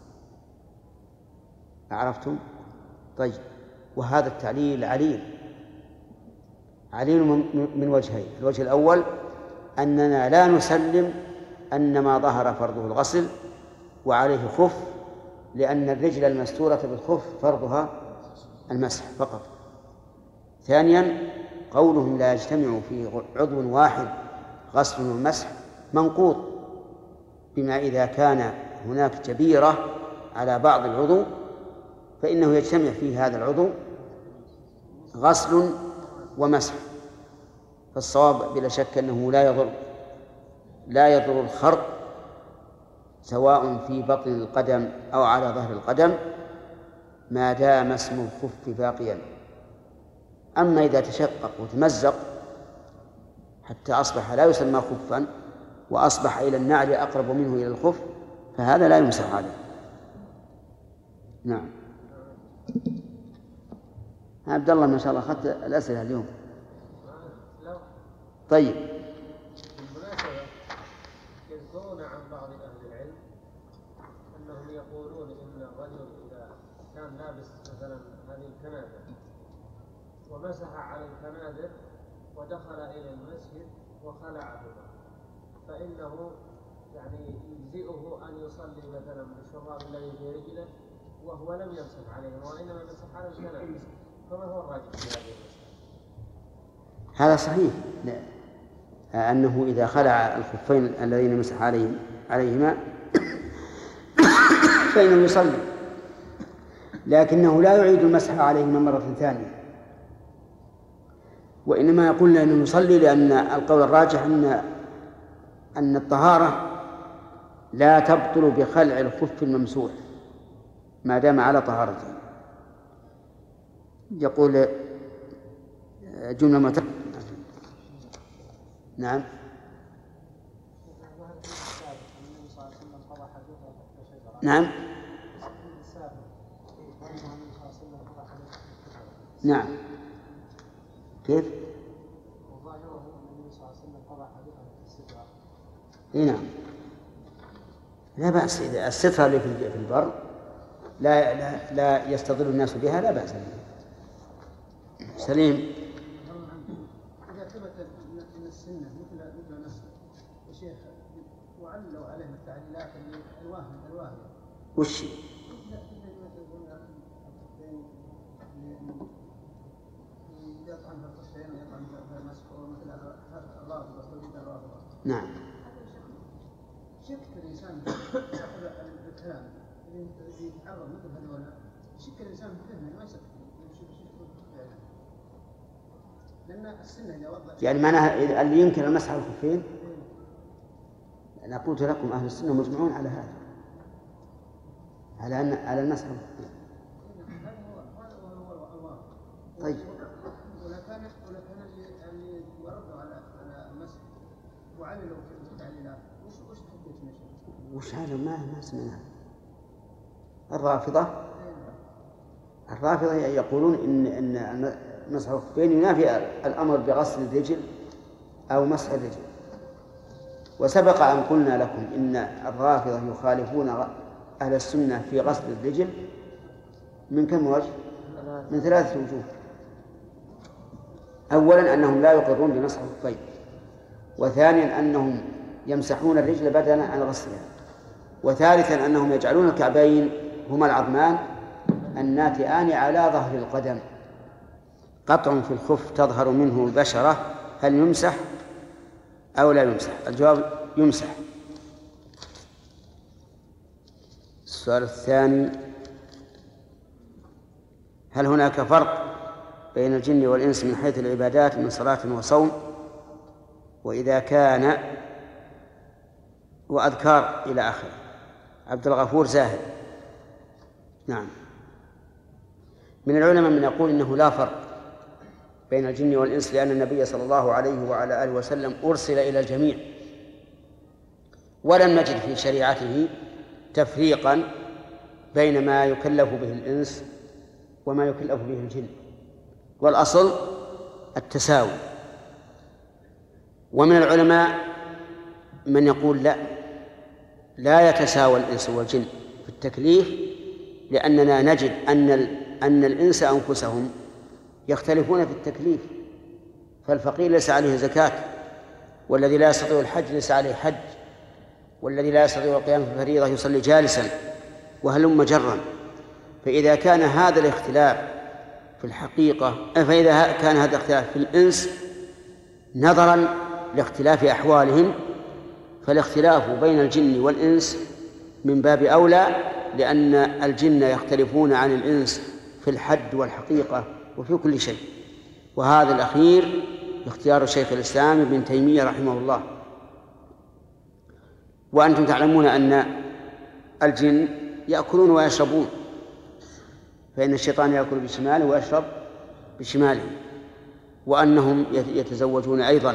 عرفتم؟ طيب، وهذا التعليل عليل عليل من وجهين. الوجه الأول أننا لا نسلم أن ما ظهر فرضه الغسل وعليه خف، لأن الرجل المستورة بالخف فرضها المسح فقط. ثانيا، قولهم لا يجتمع في عضو واحد غسل ومسح منقوض بما إذا كان هناك جبيرة على بعض العضو فإنه يجتمع فيه هذا العضو غسل ومسح. فالصواب بلا شك أنه لا يضر لا يضر الخرق سواء في بطن القدم أو على ظهر القدم ما دام اسم الخف باقيا. أما إذا تشقق وتمزق حتى أصبح لا يسمى خفا وأصبح إلى النعل أقرب منه إلى الخف فهذا لا يمسح عليه. نعم. عبد الله ما شاء الله أخذت الأسئلة اليوم. طيب. بالمناسبة يذكرون عن بعض أهل العلم أنهم يقولون إن الرجل إذا كان لابس مثلا هذه الكنادر ومسح على الكنادر ودخل إلى المسجد وخلعهما فإنه يعني يجزئه أن يصلي مثلا بالشراب الذي في رجله وهو لم يمسح عليه وإنما مسح على الكنادر، فما هو الراجح في هذه المسألة؟ هذا صحيح، لا. أنه إذا خلع الخفين الذين مسح عليهم عليهما فإنه يصلي، لكنه لا يعيد المسح عليهما مرة ثانية، وإنما يقولنا أنه يصلي، لأن القول الراجح أن أن الطهارة لا تبطل بخلع الخف الممسوح ما دام على طهارته. يقول جملة متى. نعم. نعم. نعم. كيف؟ اي نعم، لا بأس إذا السترة اللي في البر لا لا لا يستظل الناس بها لا بأس بها. سليم. إذا ثبت من السنة مثل مثل نفسه يا شيخ وعلوا عليه التعليلات اللي الواهم الواهم وش؟ يطعن في الخفين ويطعن في المسح مثل الرافضة توجيه الرافضة. نعم. شك الإنسان صاحب الكلام اللي يتعرض مثل هذول شك الإنسان في فهمه ما يصدق لأن السنة اللي وضع يعني معناها اللي ينكر المسح على الخفين، أنا قلت لكم أهل السنة مجمعون على هذا، على أن على المسح على الخفين. طيب. ولا كان ولا كان اللي يردوا على على المسح وعللوا في التعليلات وش وش حكيت وش هذا؟ ما ما سمعنا. الرافضة الرافضة يقولون إن إن مسح الخفين ينافي الأمر بغسل الرجل أو مسح الرجل، وسبق أن قلنا لكم إن الرافضة يخالفون أهل السنة في غسل الرجل من كم وجه؟ من ثلاثة وجوه. أولا أنهم لا يقرون بمسح الخفين، وثانيا أنهم يمسحون الرجل بدلا عن غسلها، وثالثا أنهم يجعلون الكعبين هما العظمان الناتئان على ظهر القدم. قطع في الخف تظهر منه البشرة، هل يمسح أو لا يمسح؟ الجواب يمسح. السؤال الثاني: هل هناك فرق بين الجن والإنس من حيث العبادات من صلاة وصوم؟ وإذا كان وأذكار إلى آخره. عبد الغفور زاهد. نعم. من العلماء من يقول إنه لا فرق بين الجن والإنس، لأن النبي صلى الله عليه وعلى آله وسلم أرسل إلى الجميع، ولم نجد في شريعته تفريقا بين ما يكلف به الإنس وما يكلف به الجن، والأصل التساوي. ومن العلماء من يقول لا لا يتساوى الإنس والجن في التكليف، لأننا نجد أن أن الإنس أنفسهم يختلفون في التكليف، فالفقير ليس عليه زكاة، والذي لا يستطيع الحج ليس عليه حج، والذي لا يستطيع القيام في الفريضة يصلي جالسا، وهلم جرا. فإذا كان هذا الاختلاف في الحقيقة فإذا كان هذا الاختلاف في الإنس نظرا لاختلاف أحوالهم، فالاختلاف بين الجن والإنس من باب أولى، لأن الجن يختلفون عن الإنس في الحد والحقيقة وفي كل شيء. وهذا الأخير اختيار الشيخ الإسلام ابن تيمية رحمه الله. وأنتم تعلمون أن الجن يأكلون ويشربون، فإن الشيطان يأكل بشماله ويشرب بشماله، وأنهم يتزوجون أيضا.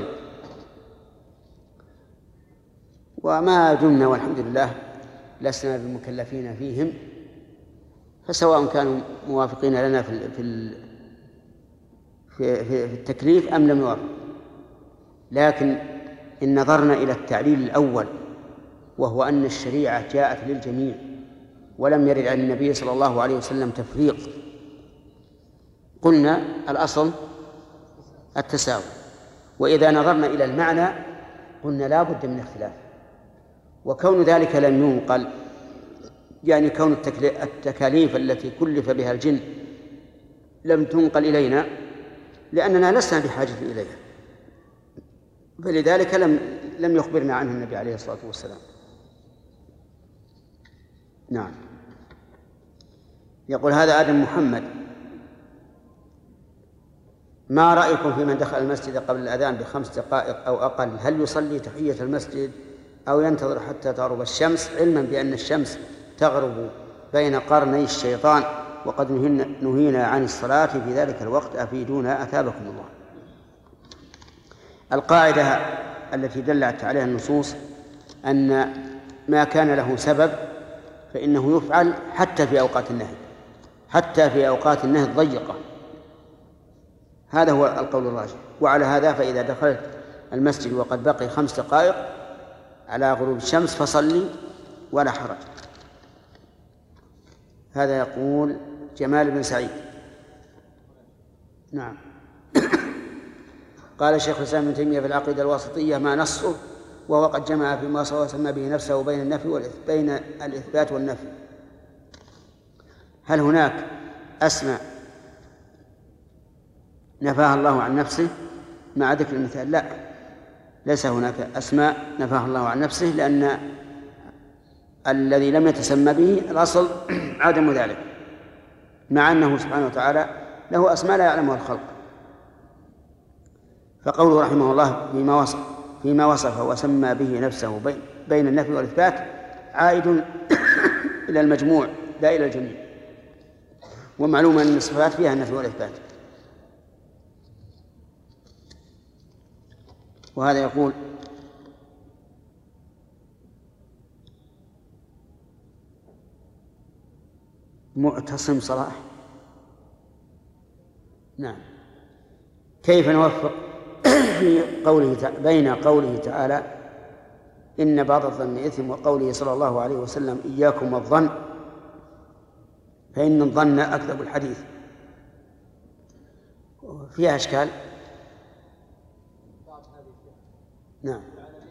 وما دمنا والحمد لله لسنا بمكلفين فيهم، فسواء كانوا موافقين لنا في في في التكليف أم لم يوافق. لكن إن نظرنا إلى التعليل الأول وهو أن الشريعة جاءت للجميع ولم يرد عن النبي صلى الله عليه وسلم تفريق، قلنا الأصل التساوي. وإذا نظرنا إلى المعنى قلنا لا بد من اختلاف، وكون ذلك لم ينقل يعني كون التكاليف التي كلف بها الجن لم تنقل إلينا لأننا لسنا بحاجة إليها، فلذلك لم لم يخبرنا عنه النبي عليه الصلاة والسلام. نعم. يقول هذا آدم محمد: ما رأيكم في من دخل المسجد قبل الأذان بخمس دقائق أو أقل، هل يصلي تحية المسجد أو ينتظر حتى تغرب الشمس، علما بأن الشمس تغرب بين قرني الشيطان وقد نهينا عن الصلاة في ذلك الوقت، أفيدونا أثابكم الله. القاعدة التي دلت عليها النصوص أن ما كان له سبب فإنه يفعل حتى في أوقات النهي، حتى في أوقات النهي الضيقة، هذا هو القول الراجح. وعلى هذا فإذا دخلت المسجد وقد بقي خمس دقائق على غروب الشمس فصلي ولا حرج. هذا يقول جمال بن سعيد. نعم. قال الشيخ الإسلام ابن تيمية في العقيدة الواسطية ما نصه وهو قد جمع فيما سمى به نفسه بين النفي بين الإثبات والنفي. هل هناك أسماء نفاها الله عن نفسه مع ذكر المثال؟ لا، ليس هناك أسماء نفاها الله عن نفسه، لأن الذي لم يتسمى به الأصل عدم ذلك، مع أنه سبحانه وتعالى له أسماء لا يعلمها الخلق. فقوله رحمه الله فيما وصف فيما وصف وسمى به نفسه بين, بين النفي والإثبات عائد إلى المجموع لا إلى الجميع، ومعلوم أن الصفات فيها النفي والإثبات. وهذا يقول معتصم صلاح. نعم. كيف نوفق في قوله بين قوله تعالى إن بعض الظن إثم وقوله صلى الله عليه وسلم إياكم الظن فإن الظن أكذب الحديث؟ فيها أشكال. نعم.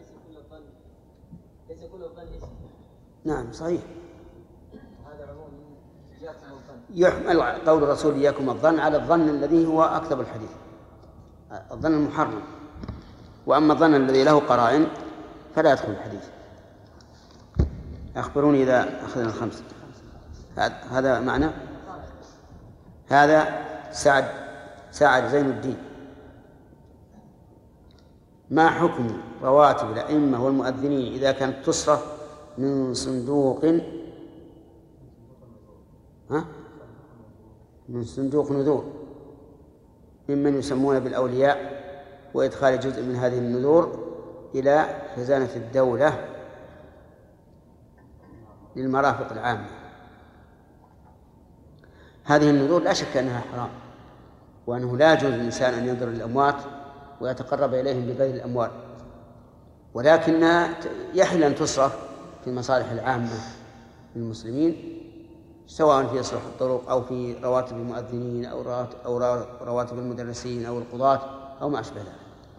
ليس كل الظن اسم. نعم صحيح. هذا عموم إياكم الظن. يحمل قول الرسول إياكم الظن على الظن الذي هو أكذب الحديث، الظن المحرم، وأما الظن الذي له قرائن فلا يدخل الحديث. أخبروني إذا أخذنا الخمس. هذا معنى هذا سعد سعد زين الدين. ما حكم رواتب الأئمة والمؤذنين إذا كانت تصرف من صندوق ها؟ من صندوق نذور ممن يسمون بالأولياء، وإدخال جزء من هذه النذور إلى خزانة الدولة للمرافق العامة؟ هذه النذور لا شك أنها حرام، وأنه لا يجوز للإنسان أن ينظر للأموات ويتقرب إليهم ببذل الأموال، ولكنها يحل أن تصرف في المصالح العامة للمسلمين، سواء في إصلاح الطرق أو في رواتب المؤذنين أو أو رواتب المدرسين أو القضاة أو ما أشبه ذلك.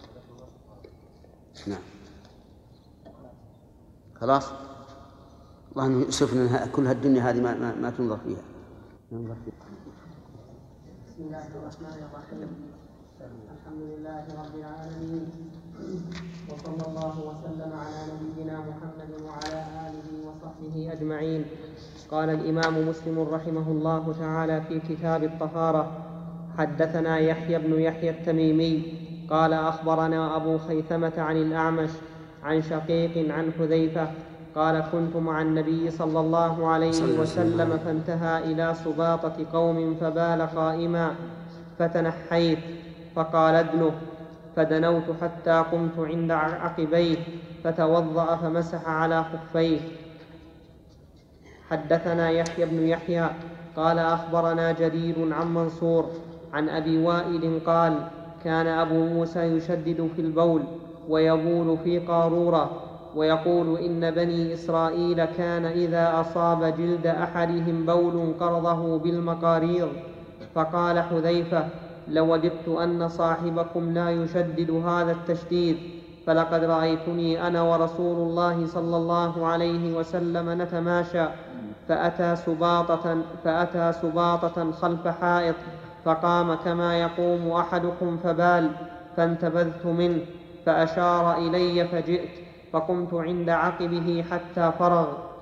نعم. خلاص. الله يؤسفنا كل هالدنيا هذه ما, ما, ما تنظر فيها. ننظر فيها. بسم الله الرحمن الرحيم. الحمد لله رب العالمين، وصلى الله وسلم على نبينا محمد وعلى آله وصحبه أجمعين. قال الإمام مسلم رحمه الله تعالى في كتاب الطهارة: حدثنا يحيى بن يحيى التميمي قال أخبرنا أبو خيثمة عن الأعمش عن شقيق عن حذيفة قال: كنت مع النبي صلى الله عليه وسلم فانتهى إلى سباطة قوم فبال قائما فتنحيت، فقال ادنه، فدنوت حتى قمت عند عقبيه فتوضأ فمسح على خفيه. حدثنا يحيى بن يحيى قال أخبرنا جرير عن منصور عن أبي وائل قال: كان أبو موسى يشدد في البول ويبول في قارورة، ويقول إن بني إسرائيل كان إذا أصاب جلد أحدهم بول قرضه بالمقاريض. فقال حذيفة: لوددت أن صاحبكم لا يشدد هذا التشديد، فلقد رأيتني أنا ورسول الله صلى الله عليه وسلم نتماشى، فأتى سباطة, فأتى سباطة خلف حائط، فقام كما يقوم أحدكم فبال، فانتبذت منه، فأشار إلي فجئت، فقمت عند عقبه حتى فرغ.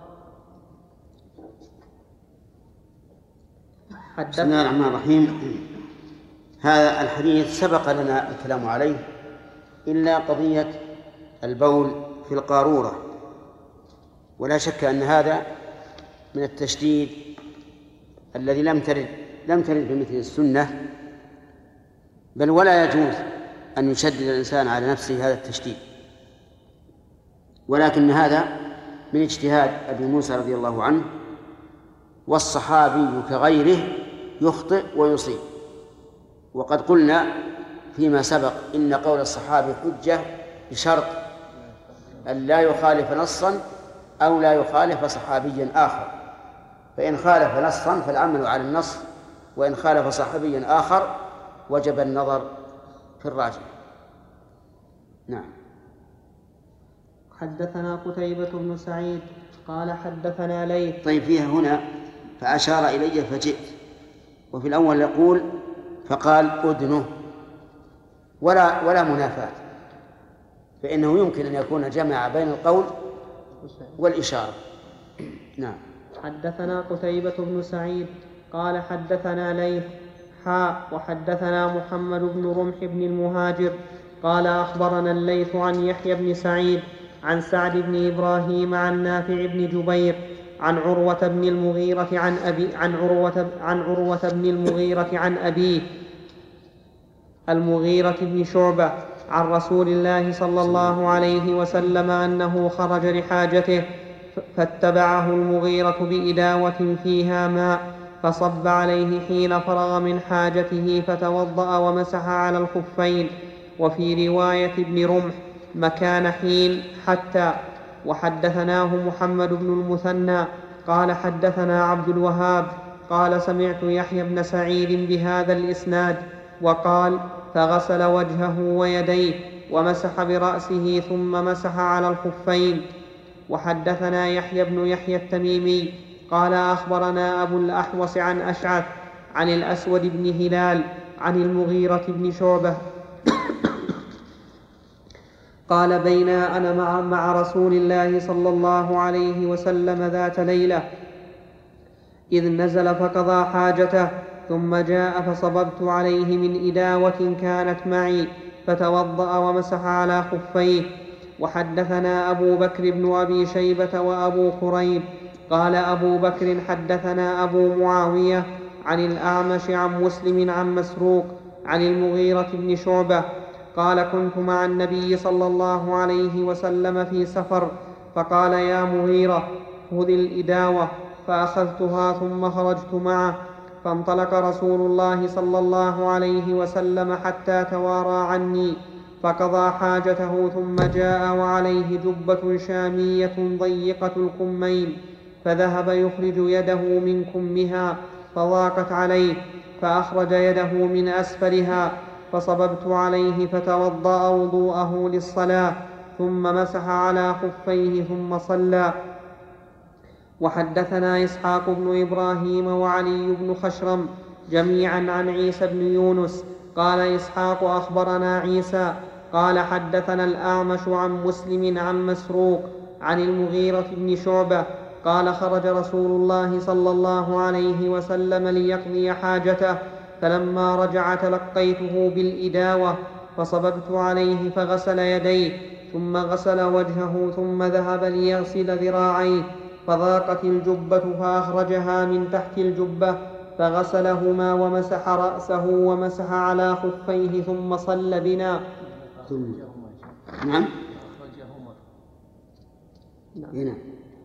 بسم الله الرحمن الرحيم. هذا الحديث سبق لنا الكلام عليه، إلا قضية البول في القارورة، ولا شك أن هذا من التشديد الذي لم ترد لم ترد بمثل السنة، بل ولا يجوز أن يشدد الإنسان على نفسه هذا التشديد، ولكن هذا من اجتهاد أبي موسى رضي الله عنه، والصحابي كغيره يخطئ ويصيب. وقد قلنا فيما سبق إن قول الصحابي حجة بشرط أن لا يخالف نصا أو لا يخالف صحابيا آخر، فإن خالف نصا فالعمل على النص، وإن خالف صحابيا آخر وجب النظر في الراجح. نعم. حدثنا قتيبة بن سعيد قال حدثنا ليث. طيب، فيها هنا فأشار إلي فجئت، وفي الأول يقول فقال أدنه، ولا ولا منافاة، فإنه يمكن أن يكون جمع بين القول والإشارة. نعم. حدثنا قتيبة بن سعيد قال حدثنا ليث حاء وحدثنا محمد بن رمح بن المهاجر قال أخبرنا الليث عن يحيى بن سعيد عن سعد بن إبراهيم عن نافع بن جبير عن عروة بن المغيرة عن أبي عن عروة عن عروة بن المغيرة عن أبيه المغيرة بن شعبة عن رسول الله صلى الله عليه وسلم أنه خرج لحاجته، فاتبعه المغيرة بإداوة فيها ماء، فصب عليه حين فرغ من حاجته، فتوضأ ومسح على الخفين. وفي رواية ابن رمح مكان حين حتى. وحدثناه محمد بن المثنى قال حدثنا عبد الوهاب قال سمعت يحيى بن سعيد بهذا الإسناد، وقال فغسل وجهه ويديه ومسح برأسه ثم مسح على الخفين. وحدثنا يحيى بن يحيى التميمي قال أخبرنا أبو الأحوص عن أشعث عن الأسود بن هلال عن المغيرة بن شعبة قال بينا أنا مع, مع رسول الله صلى الله عليه وسلم ذات ليلة إذ نزل فقضى حاجته، ثم جاء فصببت عليه من إداوة كانت معي، فتوضأ ومسح على خفيه. وحدثنا أبو بكر بن أبي شيبة وأبو كريب قال أبو بكر حدثنا أبو معاوية عن الأعمش عن مسلم عن مسروق عن المغيرة بن شعبة قال كنت مع النبي صلى الله عليه وسلم في سفر، فقال يا مغيرة خذ الإداوة، فأخذتها ثم خرجت معه، فانطلق رسول الله صلى الله عليه وسلم حتى توارى عني، فقضى حاجته ثم جاء وعليه جبة شامية ضيقة الكمين، فذهب يخرج يده من كمها فضاقت عليه، فأخرج يده من أسفلها، فصببت عليه فتوضأ وضوءه للصلاة، ثم مسح على خفيه ثم صلى. وحدثنا إسحاق بن إبراهيم وعلي بن خشرم جميعا عن عيسى بن يونس قال إسحاق أخبرنا عيسى قال حدثنا الأعمش عن مسلم عن مسروق عن المغيرة بن شعبة قال خرج رسول الله صلى الله عليه وسلم ليقضي حاجته، فلما رجع تلقيته بالإداوة، فصببت عليه فغسل يديه ثم غسل وجهه ثم ذهب ليغسل ذراعيه، فضاقت الجبة فأخرجها من تحت الجبة فغسلهما ومسح رأسه ومسح على خفيه ثم صلى بنا. نعم. نعم.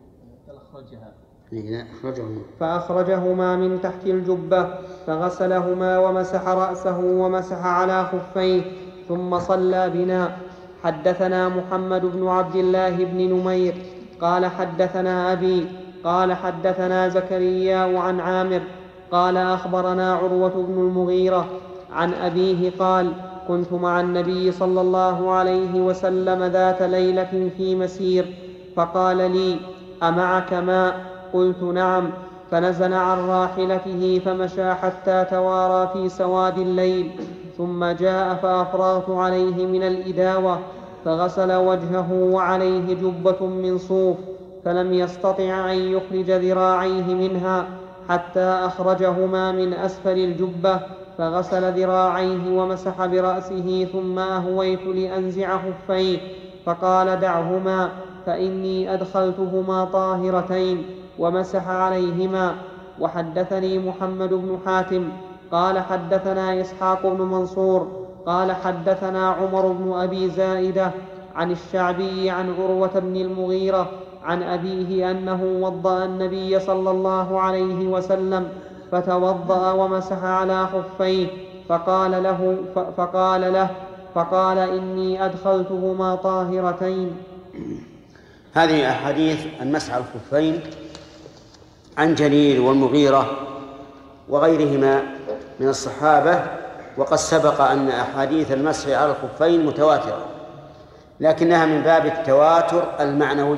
أخرجهما فأخرجهما من تحت الجبة فغسلهما ومسح رأسه ومسح على خفيه ثم صلى بنا. حدثنا محمد بن عبد الله بن نمير قال حدثنا أبي قال حدثنا زكريا عن عامر قال أخبرنا عروة بن المغيرة عن أبيه قال كنت مع النبي صلى الله عليه وسلم ذات ليلة في مسير فقال لي أمعك ماء؟ قلت نعم. فنزل عن راحلته فمشى حتى توارى في سواد الليل ثم جاء فأفرغت عليه من الإداوة فغسل وجهه وعليه جبة من صوف فلم يستطع أن يخرج ذراعيه منها حتى أخرجهما من أسفل الجبة فغسل ذراعيه ومسح برأسه ثم أهويت لأنزع خفيه فقال دعهما فإني أدخلتهما طاهرتين ومسح عليهما. وحدثني محمد بن حاتم قال حدثنا إسحاق بن منصور قال حدثنا عمر بن أبي زائدة عن الشعبي عن عروة بن المغيرة عن أبيه أنه وضأ النبي صلى الله عليه وسلم فتوضأ ومسح على خفيه فقال له فقال له فقال إني أدخلتهما طاهرتين. هذه أحاديث المسح على الخفين عن جرير والمغيرة وغيرهما من الصحابة، وقد سبق أن أحاديث المسح على الخفين متواترة، لكنها من باب التواتر المعنوي.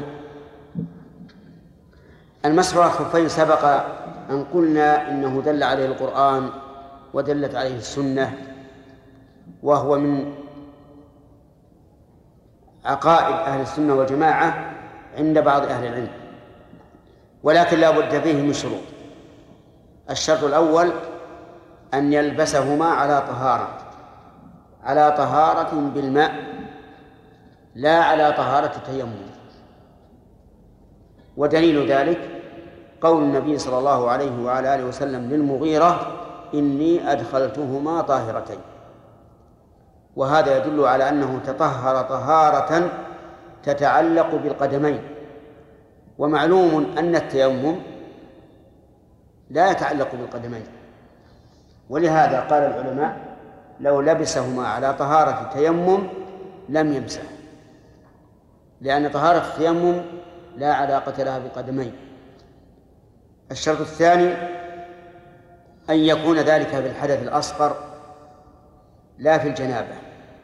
المسح على الخفين سبق أن قلنا إنه دل عليه القرآن ودلت عليه السنة، وهو من عقائد أهل السنة والجماعة عند بعض أهل العلم، ولكن لا بد فيه من شروط. الشرط الأول أن يلبسهما على طهارة على طهارة بالماء لا على طهارة التيمم. ودليل ذلك قول النبي صلى الله عليه وعلى آله وسلم للمغيرة إني أدخلتهما طاهرتين، وهذا يدل على أنه تطهر طهارة تتعلق بالقدمين. ومعلوم أن التيمم لا يتعلق بالقدمين، ولهذا قال العلماء لو لبسهما على طهارة التيمم لم يمسح، لأن طهارة التيمم لا علاقة لها بالقدمين. الشرط الثاني أن يكون ذلك في الحدث الأصغر لا في الجنابة،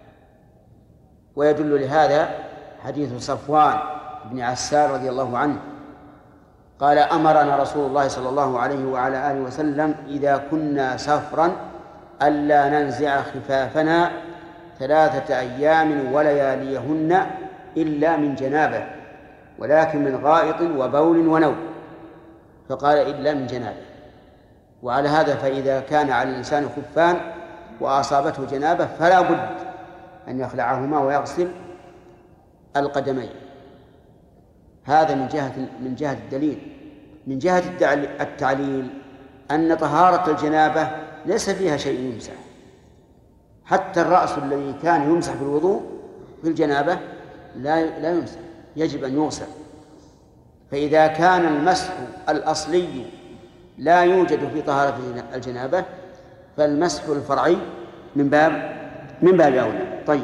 ويدل لهذا حديث صفوان بن عسار رضي الله عنه قال أمرنا رسول الله صلى الله عليه وعلى آله وسلم إذا كنا سفرا ألا ننزع خفافنا ثلاثة أيام ولياليهن إلا من جنابة، ولكن من غائط وبول ونوم، فقال إلا من جنابة. وعلى هذا فإذا كان على الإنسان خفان وأصابته جنابة فلا بد أن يخلعهما ويغسل القدمين. هذا من جهة من جهة الدليل. من جهة التعليل أن طهارة الجنابة ليس فيها شيء يمسح، حتى الرأس الذي كان يمسح بالوضوء في الجنابة لا لا يمسح، يجب أن يغسل. فإذا كان المسح الأصلي لا يوجد في طهارة الجنابة فالمسح الفرعي من باب من باب أولى. طيب،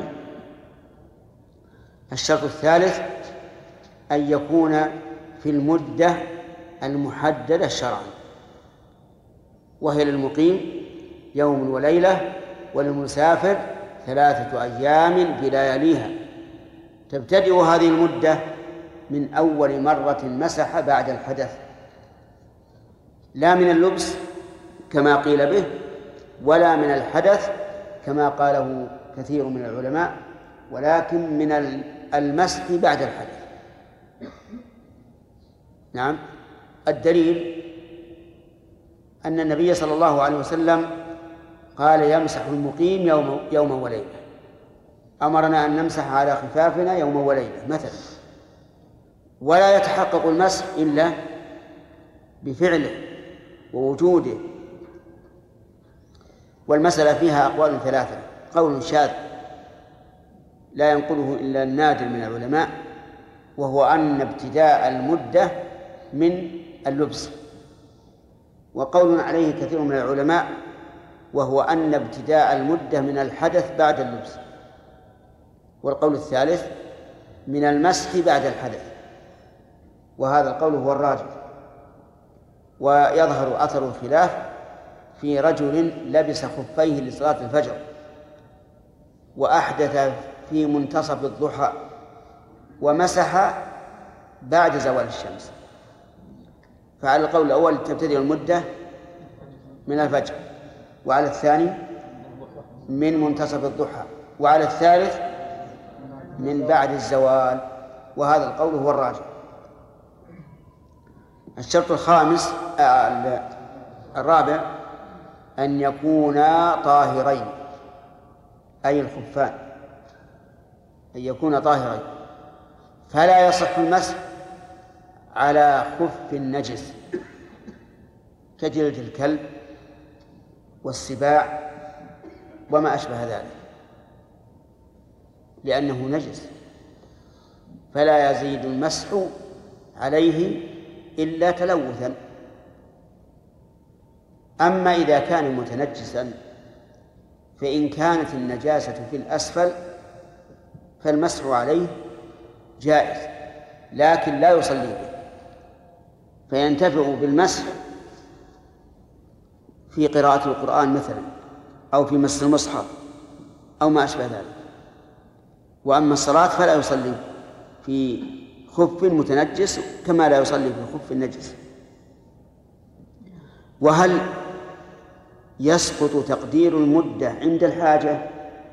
الشرط الثالث أن يكون في المدة المحددة شرعا، وهي للمقيم يوم وليلة وللمسافر ثلاثة أيام بلياليها. تبتدئ هذه المدة من أول مرة مسح بعد الحدث، لا من اللبس كما قيل به ولا من الحدث كما قاله كثير من العلماء، ولكن من المسح بعد الحدث. نعم، الدليل أن النبي صلى الله عليه وسلم قال يمسح المقيم يوم, يوم وليلة، أمرنا أن نمسح على خفافنا يوم وليلة مثلا، ولا يتحقق المسح إلا بفعله ووجوده. والمسألة فيها أقوال ثلاثة: قول شاذ لا ينقله إلا النادر من العلماء، وهو أن ابتداء المدة من اللبس، وقول عليه كثير من العلماء وهو أن ابتداء المدة من الحدث بعد اللبس، والقول الثالث من المسح بعد الحدث، وهذا القول هو الراجح. ويظهر أثر الخلاف في رجل لبس خفيه لصلاة الفجر وأحدث في منتصف الضحى ومسح بعد زوال الشمس، فعلى القول الأول تبتدئ المدة من الفجر، وعلى الثاني من منتصف الضحى، وعلى الثالث من بعد الزوال، وهذا القول هو الراجح. الشرط الخامس الرابع أن يكونا طاهرين، أي الخفان أن يكونا طاهرين، فلا يصح المسح على خف نجس كجلد الكلب والسباع وما أشبه ذلك، لأنه نجس، فلا يزيد المسح عليه إلا تلوثا. أما إذا كان متنجسا فإن كانت النجاسة في الأسفل فالمسح عليه جائز، لكن لا يصلي به، فينتفع بالمسح في قراءة القرآن مثلا، أو في مس المصحف أو ما أشبه ذلك. وأما الصلاة فلا يصلي في خف متنجس كما لا يصلي في خف النجس. وهل يسقط تقدير المدة عند الحاجة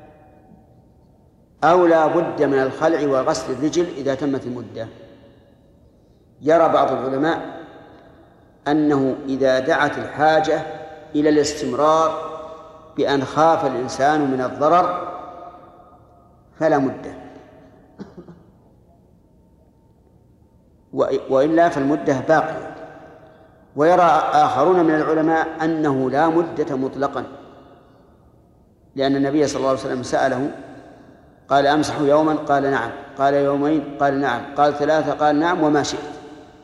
أو لا بد من الخلع وغسل الرجل إذا تمت المدة؟ يرى بعض العلماء أنه إذا دعت الحاجة إلى الاستمرار بأن خاف الإنسان من الضرر فلا مدة، وإلا فالمدة باقية. ويرى آخرون من العلماء أنه لا مدة مطلقا، لأن النبي صلى الله عليه وسلم سأله قال أمسح يوما؟ قال نعم. قال يومين؟ قال نعم. قال ثلاثة؟ قال نعم وما شئت.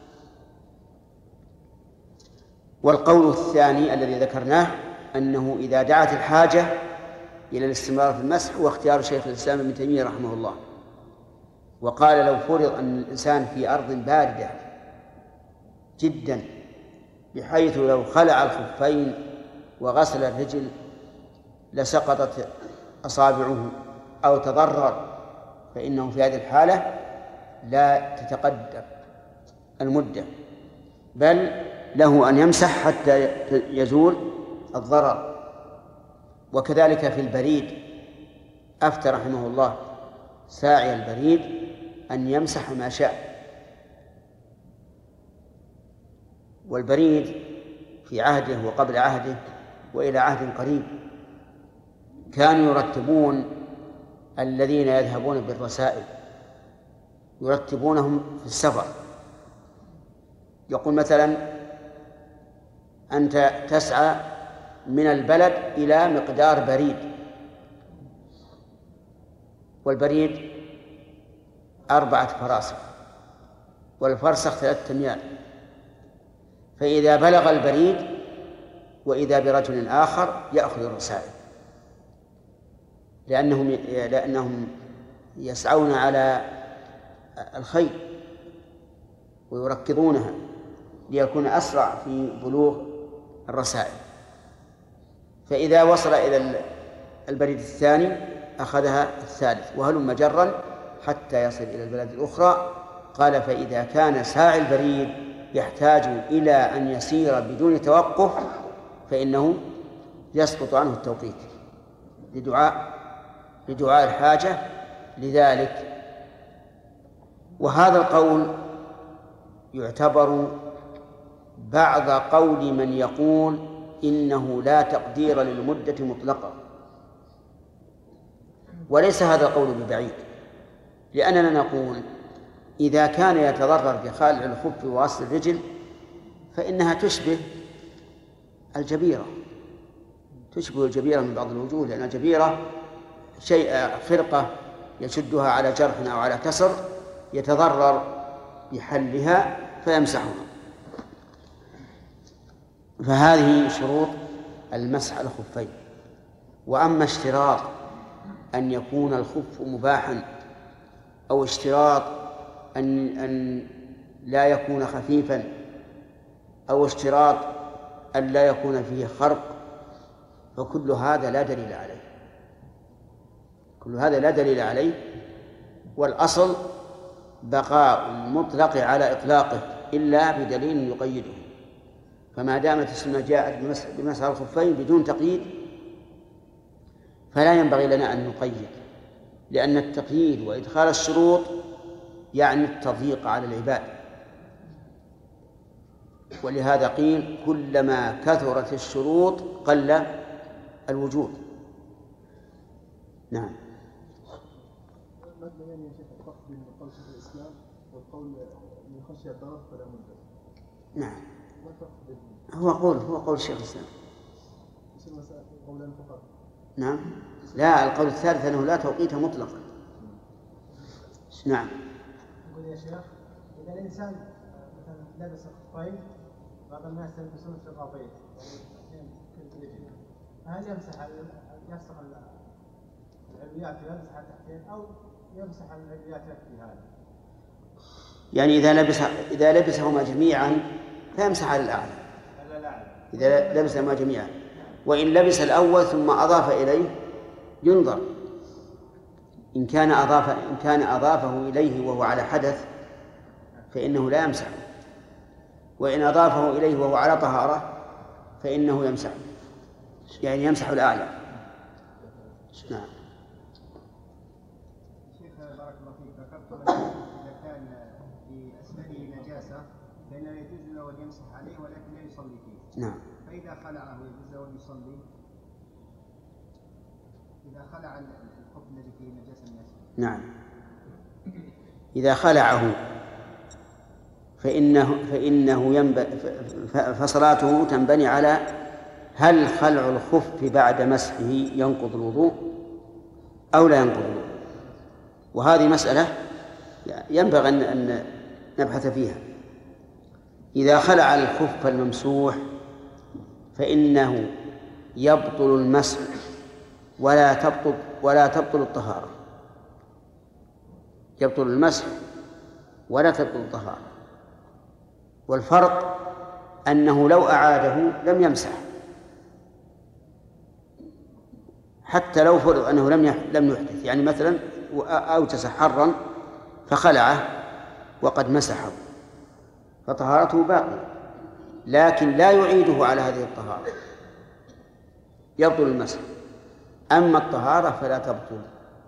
والقول الثاني الذي ذكرناه أنه إذا دعت الحاجة إلى الاستمرار في المسح، هو اختيار شيخ الإسلام ابن تيمية رحمه الله، وقال لو فرض أن الإنسان في أرض باردة جدا بحيث لو خلع الخفين وغسل الرجل لسقطت أصابعه أو تضرر، فإنه في هذه الحالة لا تتقدر المدة، بل له أن يمسح حتى يزول الضرر. وكذلك في البريد أفتى رحمه الله ساعي البريد أن يمسح ما شاء. والبريد في عهده وقبل عهده وإلى عهد قريب كانوا يرتبون الذين يذهبون بالرسائل، يرتبونهم في السفر. يقول مثلا أنت تسعى من البلد إلى مقدار بريد، والبريد أربعة فراسخ والفرسخ ثلاثة أميال، فإذا بلغ البريد وإذا برجل آخر يأخذ الرسائل، لأنهم لأنهم يسعون على الخيل ويركضونها ليكون أسرع في بلوغ الرسائل. فإذا وصل إلى البريد الثاني أخذها الثالث، وهلم جرا حتى يصل إلى البلد الأخرى. قال فإذا كان ساعي البريد يحتاج إلى أن يسير بدون توقف فإنه يسقط عنه التوقيت لدعاء لدعاء الحاجة لذلك. وهذا القول يعتبر بعض قول من يقول إنه لا تقدير للمدة مطلقة، وليس هذا القول ببعيد، لأننا نقول إذا كان يتضرر بخلع الخف وغسل الرجل فإنها تشبه الجبيرة، تشبه الجبيرة من بعض الوجوه، لأن الجبيرة شيء خرقة يشدها على جرح أو على كسر يتضرر بحلها فيمسحها. فهذه شروط المسح على الخفين. وأما اشتراط أن يكون الخف مباحا أو اشتراط أن أن لا يكون خفيفا، أو اشتراط أن لا يكون فيه خرق، فكل هذا لا دليل عليه، كل هذا لا دليل عليه. والأصل بقاء المطلق على إطلاقه إلا بدليل يقيده. فما دامت السنة جاءت بمسح الخفين بدون تقييد فلا ينبغي لنا أن نقيد، لأن التقييد وإدخال الشروط يعني التضييق على العباد. ولهذا قيل كلما كثرت الشروط قل الوجود. نعم. ما بيان يا شيخ الفرق بين قول شيخ الإسلام والقول من خشي الضرر فلا مدة؟ نعم. ما الفرق بين؟ هو قول هو قول الشيخ الإسلام. يصير مسألة قولان فقط. نعم. لا، القول الثالث أنه لا توقيت مطلقا. نعم. يقول يا شيخ إذا الإنسان مثلا لبس خفين، بعض الناس يلبسون شرابين، هل يمسح يفسخ العلويات يمسح التحتين أو يمسح العلويات يكفي هذا؟ يعني إذا لبس إذا لبسهما جميعا فيمسح على الأعلى. إذا لبسهما جميعا، وإن لبس الأول ثم أضاف إليه ينظر. إن كان أضاف إن كان أضافه إليه وهو على حدث فإنه لا يمسح، وإن أضافه إليه وهو على طهارة فإنه يمسح، يعني يمسح الأعلى. نعم. شيخ بارك الله فيك، ذكرت إذا كان في أسفله نجاسة فإنه يجوز له أن يمسح عليه ولكن لا يصلي فيه. نعم. فإذا خلعه يجوز له أن يصلي؟ إذا خلع الخف الذي فيه نجاسة من أسفله. نعم. إذا خلعه فإنه فإنه ينبغي فصلاته تنبني على هل خلع الخف بعد مسحه ينقض الوضوء أو لا ينقض الوضوء. وهذه مسألة ينبغي أن نبحث فيها. إذا خلع الخف الممسوح فإنه يبطل المسح ولا تبطل ولا تبطل الطهارة. يبطل المسح ولا تبطل الطهارة. والفرق أنه لو أعاده لم يمسح، حتى لو فرض أنه لم لم يحدث. يعني مثلا أوجس حرا فخلعه وقد مسحه فطهارته باقية، لكن لا يعيده على هذه الطهارة، يبطل المسح. أما الطهارة فلا تبطل.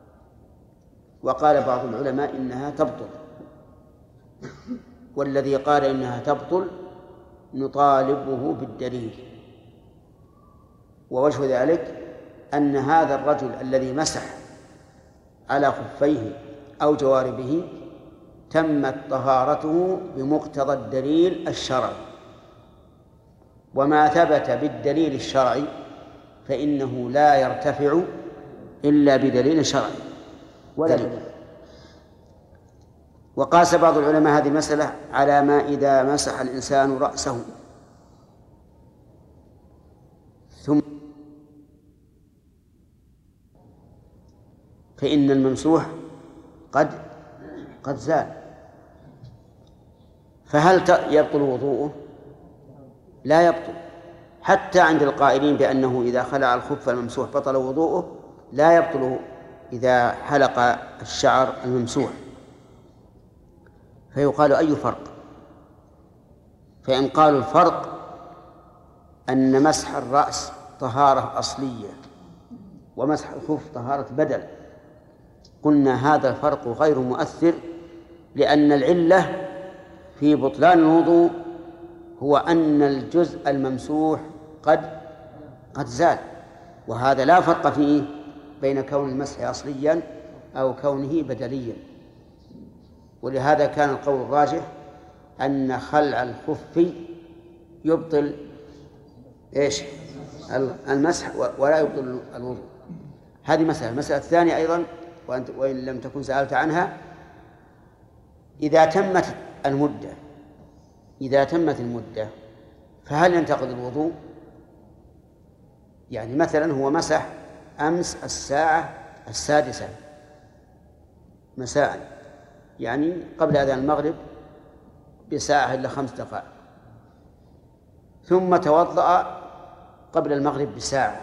وقال بعض العلماء إنها تبطل، والذي قال إنها تبطل نطالبه بالدليل. ووجه ذلك أن هذا الرجل الذي مسح على خفيه أو جواربه تمت طهارته بمقتضى الدليل الشرعي، وما ثبت بالدليل الشرعي فإنه لا يرتفع إلا بدليل شرعي ولا دليل. وقاس بعض العلماء هذه المسألة على ما إذا مسح الإنسان رأسه ثم فإن الممسوح قد قد زال، فهل يبطل وضوءه؟ لا يبطل. حتى عند القائلين بأنه إذا خلع الخف الممسوح بطل وضوءه لا يبطل إذا حلق الشعر الممسوح. فيقال أي فرق؟ فإن قالوا الفرق أن مسح الرأس طهارة أصلية ومسح الخف طهارة بدل، قلنا هذا الفرق غير مؤثر، لأن العلة في بطلان الوضوء هو أن الجزء الممسوح قد قد زال، وهذا لا فرق فيه بين كون المسح أصليا أو كونه بدليا. ولهذا كان القول الراجح أن خلع الخف يبطل إيش المسح ولا يبطل الوضوء. هذه مسألة. المسألة الثانية أيضا وأنت وإن لم تكن سألت عنها، إذا تمت المدة إذا تمت المدة فهل ينتقض الوضوء؟ يعني مثلا هو مسح أمس الساعة السادسة مساء يعني قبل أذان المغرب بساعة إلا خمس دقائق، ثم توضأ قبل المغرب بساعة،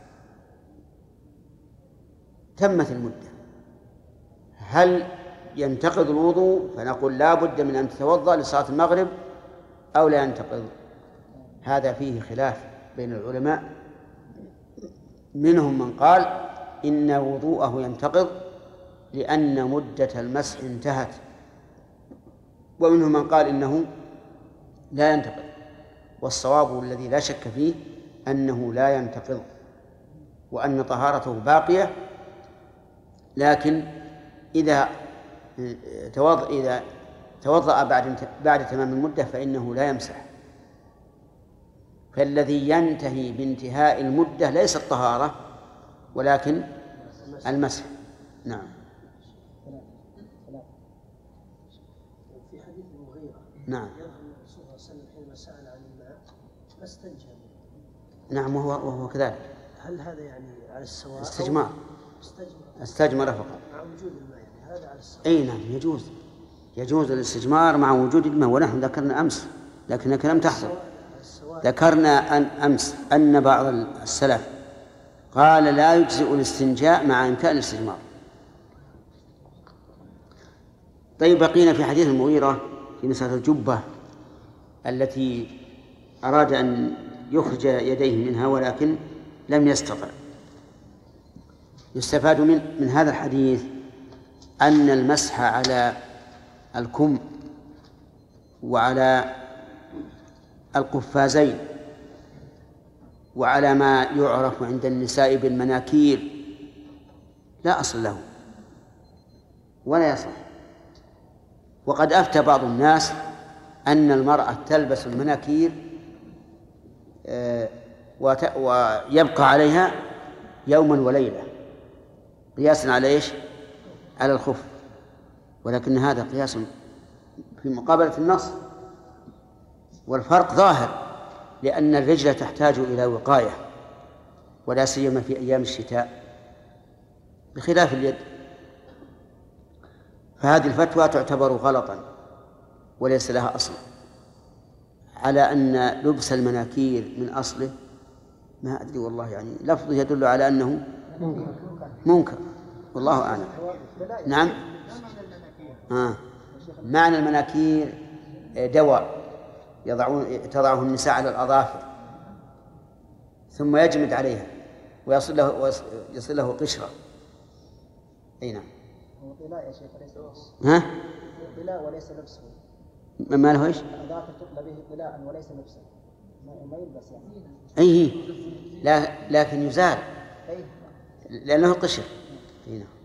تمت المدة. هل ينتقض الوضوء؟ فنقول لا بد من أن تتوضأ لصلاة المغرب أو لا ينتقض. هذا فيه خلاف بين العلماء، منهم من قال إن وضوءه ينتقض لأن مدة المسح انتهت، ومنهم من قال إنه لا ينتقض، والصواب الذي لا شك فيه أنه لا ينتقض وأن طهارته باقية، لكن إذا توضأ إذا توضأ بعد بعد تمام المدة فإنه لا يمسح. فالذي ينتهي بانتهاء المدة ليس الطهارة ولكن المسح. نعم. في حديث المغيرة نعم. يظهر الرسول صلى الله عليه وسلم حينما سأل عن الماء فاستنجى منه. نعم وهو وهو كذلك. هل هذا يعني على السواء؟ استجمار. استجمار. استجمر فقط. مع وجود الماء يعني هذا على السواء. أي نعم يجوز، يجوز الاستجمار مع وجود الماء، ونحن ذكرنا أمس لكنك لم تحضر. ذكرنا أن أمس أن بعض السلف قال لا يجزئ الاستنجاء مع إمكان الاستجمار. طيب بقينا في حديث المغيرة في مسألة الجبة التي أراد أن يخرج يديه منها ولكن لم يستطع. يستفاد من من هذا الحديث أن المسح على الكم وعلى القفازين وعلى ما يعرف عند النساء بالمناكير لا أصل له ولا يصح. وقد أفتى بعض الناس أن المرأة تلبس المناكير ويبقى عليها يوما وليلة قياسا على إيش؟ على الخف، ولكن هذا قياس في مقابلة النص، والفرق ظاهر لأن الرجل تحتاج إلى وقاية ولا سيما في أيام الشتاء بخلاف اليد. فهذه الفتوى تعتبر غلطا وليس لها أصل، على أن لبس المناكير من أصله ما أدري والله، يعني لفظه يدل على أنه منكر والله أعلم. نعم. آه. معنى المناكير دواء يضعون تضعه النساء على الأظافر ثم يجمد عليها ويصل له ويصل له قشرة. أي نعم. هو طلاء يا شيخ وليس لبس. ها؟ طلاء وليس لبسه. ما له إيش؟ الأظافر تطلى به طلاء وليس لبسه. ما يلبس يعني. أيه لا لكن يزال أيه. لأنه قشر. أي نعم.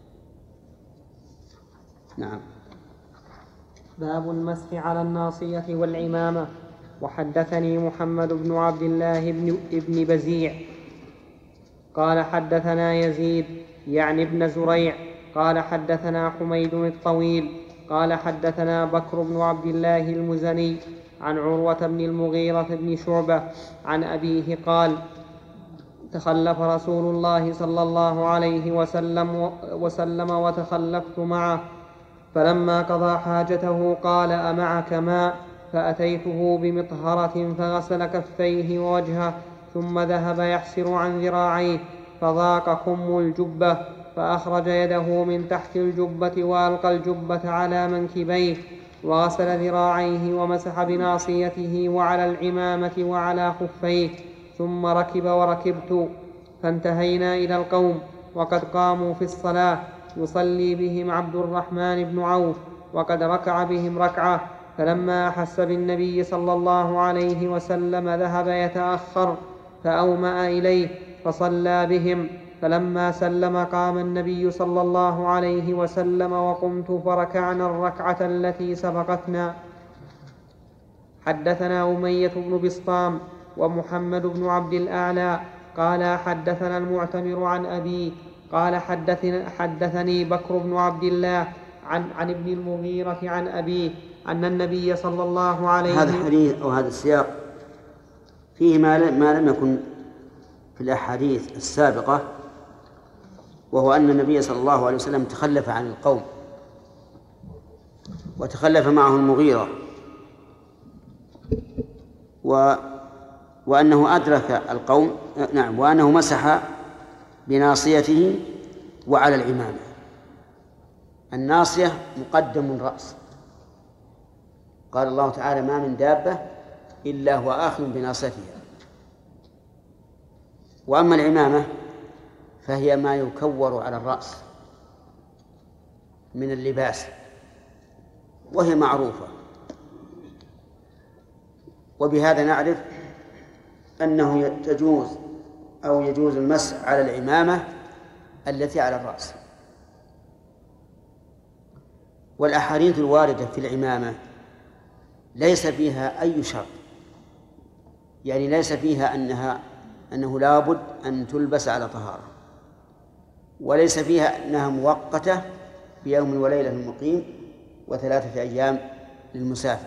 نعم. باب المسح على الناصية والعمامة. وحدثني محمد بن عبد الله بن, ابن بزيع قال حدثنا يزيد يعني ابن زريع قال حدثنا حميد الطويل قال حدثنا بكر بن عبد الله المزني عن عروة بن المغيرة بن شعبة عن أبيه قال تخلف رسول الله صلى الله عليه وسلم, وسلم وتخلفت معه، فلما قضى حاجته قال أمعك ماء؟ فأتيته بمطهرة فغسل كفيه ووجهه ثم ذهب يحسر عن ذراعيه فضاق خم الجبة فأخرج يده من تحت الجبة وألقى الجبة على منكبيه وغسل ذراعيه ومسح بناصيته وعلى العمامة وعلى خفيه ثم ركب وركبت، فانتهينا إلى القوم وقد قاموا في الصلاة يصلي بهم عبد الرحمن بن عوف وقد ركع بهم ركعة، فلما أحس بالنبي صلى الله عليه وسلم ذهب يتأخر فأومأ إليه فصلى بهم، فلما سلم قام النبي صلى الله عليه وسلم وقمت فركعنا الركعة التي سبقتنا. حدثنا أمية بن بسطام ومحمد بن عبد الأعلى قال حدثنا المعتمر عن أبي قال حدثني, حدثني بكر بن عبد الله عن, عن ابن المغيرة عن أبيه أن النبي صلى الله عليه وسلم. هذا الحديث أو هذا السياق فيه ما لم يكن في الأحاديث السابقة، وهو أن النبي صلى الله عليه وسلم تخلف عن القوم وتخلف معه المغيرة، و وأنه أدرك القوم، نعم، وأنه مسح بناصيته وعلى العمامة. الناصية مقدم الرأس، قال الله تعالى: ما من دابة إلا هو آخذ بناصيتها. وأما العمامة فهي ما يكور على الرأس من اللباس، وهي معروفة. وبهذا نعرف أنه تجوز أو يجوز المسح على العمامة التي على الرأس. والأحاديث الواردة في العمامة ليس فيها أي شرط، يعني ليس فيها أنها أنه لابد أن تلبس على طهارة، وليس فيها أنها مؤقتة بيوم وليلة للمقيم وثلاثة أيام للمسافر.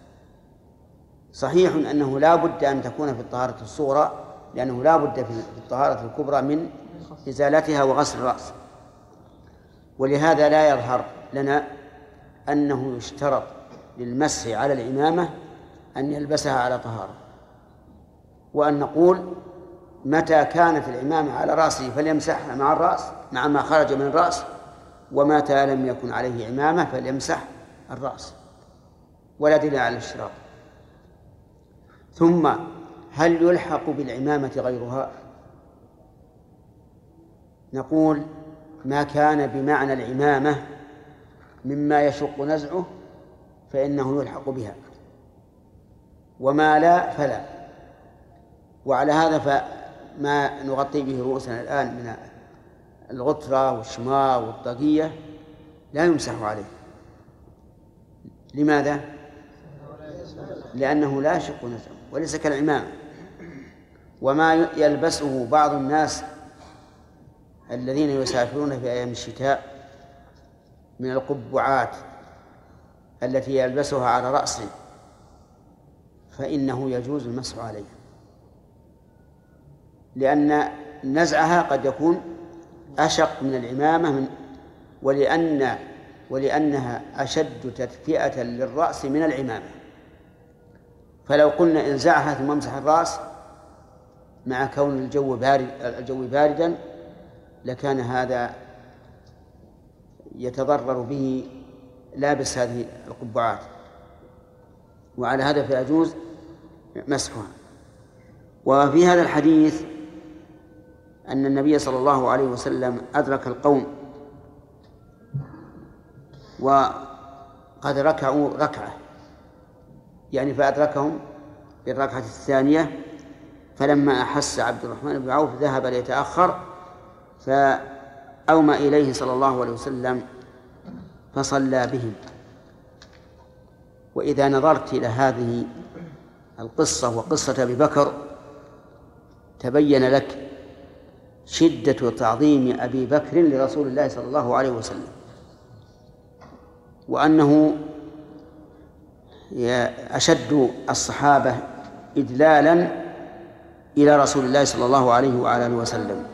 صحيح أنه لا بد أن تكون في الطهارة الصغرى، لأنه لا بد في الطهارة الكبرى من إزالتها وغسل الرأس. ولهذا لا يظهر لنا أنه يشترط للمسح على العمامة أن يلبسها على طهارة، وأن نقول متى كانت العمامة على رأسه فليمسحها مع الرأس مع ما خرج من الرأس، ومتى لم يكن عليه عمامة فليمسح الرأس، ولا دليل على الاشتراط. ثم هل يلحق بالعمامة غيرها؟ نقول ما كان بمعنى العمامة مما يشق نزعه فإنه يلحق بها، وما لا فلا. وعلى هذا فما نغطي به رؤوسنا الآن من الغطرة والشماغ والطاقية لا يمسح عليه. لماذا؟ لأنه لا يشق نزعه وليس كالعمامة. وما يلبسه بعض الناس الذين يسافرون في أيام الشتاء من القبعات التي يلبسها على رأسه فإنه يجوز المسح عليها، لأن نزعها قد يكون أشق من العمامة من ولأن ولأنها أشد تدفئة للرأس من العمامة. فلو قلنا انزعها ثم امسح الرأس مع كون الجو بارد الجو باردا لكان هذا يتضرر به لابس هذه القبعات، وعلى هذا فيجوز مسحها. وفي هذا الحديث أن النبي صلى الله عليه وسلم أدرك القوم وقد ركعوا ركعة، يعني فأدركهم بالركعة الثانية، فلما أحس عبد الرحمن بن عوف ذهب ليتأخر فأومى إليه صلى الله عليه وسلم فصلى بهم. وإذا نظرت إلى هذه القصة وقصة أبي بكر تبين لك شدة تعظيم أبي بكر لرسول الله صلى الله عليه وسلم، وأنه أشد الصحابة إدلالا إلى رسول الله صلى الله عليه وعلى آله وسلم.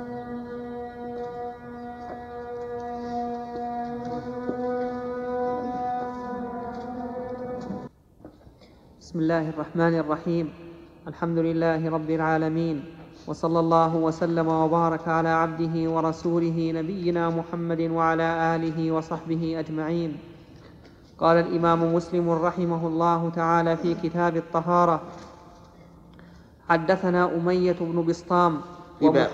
بسم الله الرحمن الرحيم. الحمد لله رب العالمين، وصلى الله وسلم وبارك على عبده ورسوله نبينا محمد وعلى آله وصحبه أجمعين. قال الإمام مسلم رحمه الله تعالى في كتاب الطهارة: حدثنا أمية بن بسطام في باب,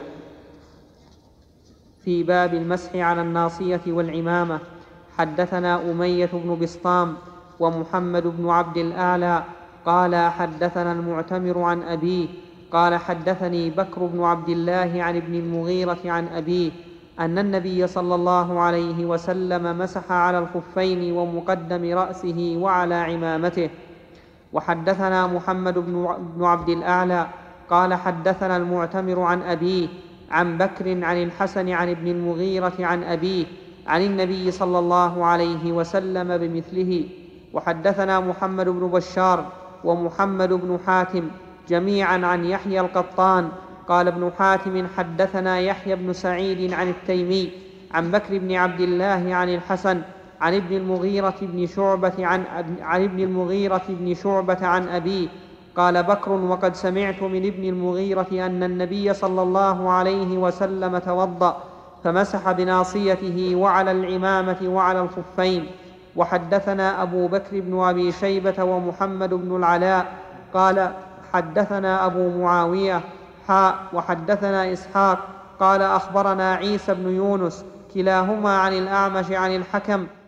في باب المسح على الناصية والعمامة. حدثنا أمية بن بسطام ومحمد بن عبد الأعلى قال حدثنا المعتمر عن أبيه قال حدثني بكر بن عبد الله عن ابن المغيرة عن أبيه أن النبي صلى الله عليه وسلم مسح على الخفين ومقدم رأسه وعلى عمامته. وحدثنا محمد بن عبد الأعلى قال حدثنا المعتمر عن أبيه عن بكر عن الحسن عن ابن المغيرة عن أبيه عن النبي صلى الله عليه وسلم بمثله. وحدثنا محمد بن بشار ومحمد بن حاتم جميعا عن يحيى القطان قال ابن حاتم حدثنا يحيى بن سعيد عن التيمي عن بكر بن عبد الله عن الحسن عن ابن المغيرة بن شعبة عن, عن ابن المغيرة بن شعبة عن أبيه قال بكر وقد سمعت من ابن المغيرة أن النبي صلى الله عليه وسلم توضأ فمسح بناصيته وعلى العمامة وعلى الخفين. وحدثنا أبو بكر بن أبي شيبة ومحمد بن العلاء قال حدثنا أبو معاوية حاء وحدثنا إسحاق قال أخبرنا عيسى بن يونس كلاهما عن الأعمش عن الحكم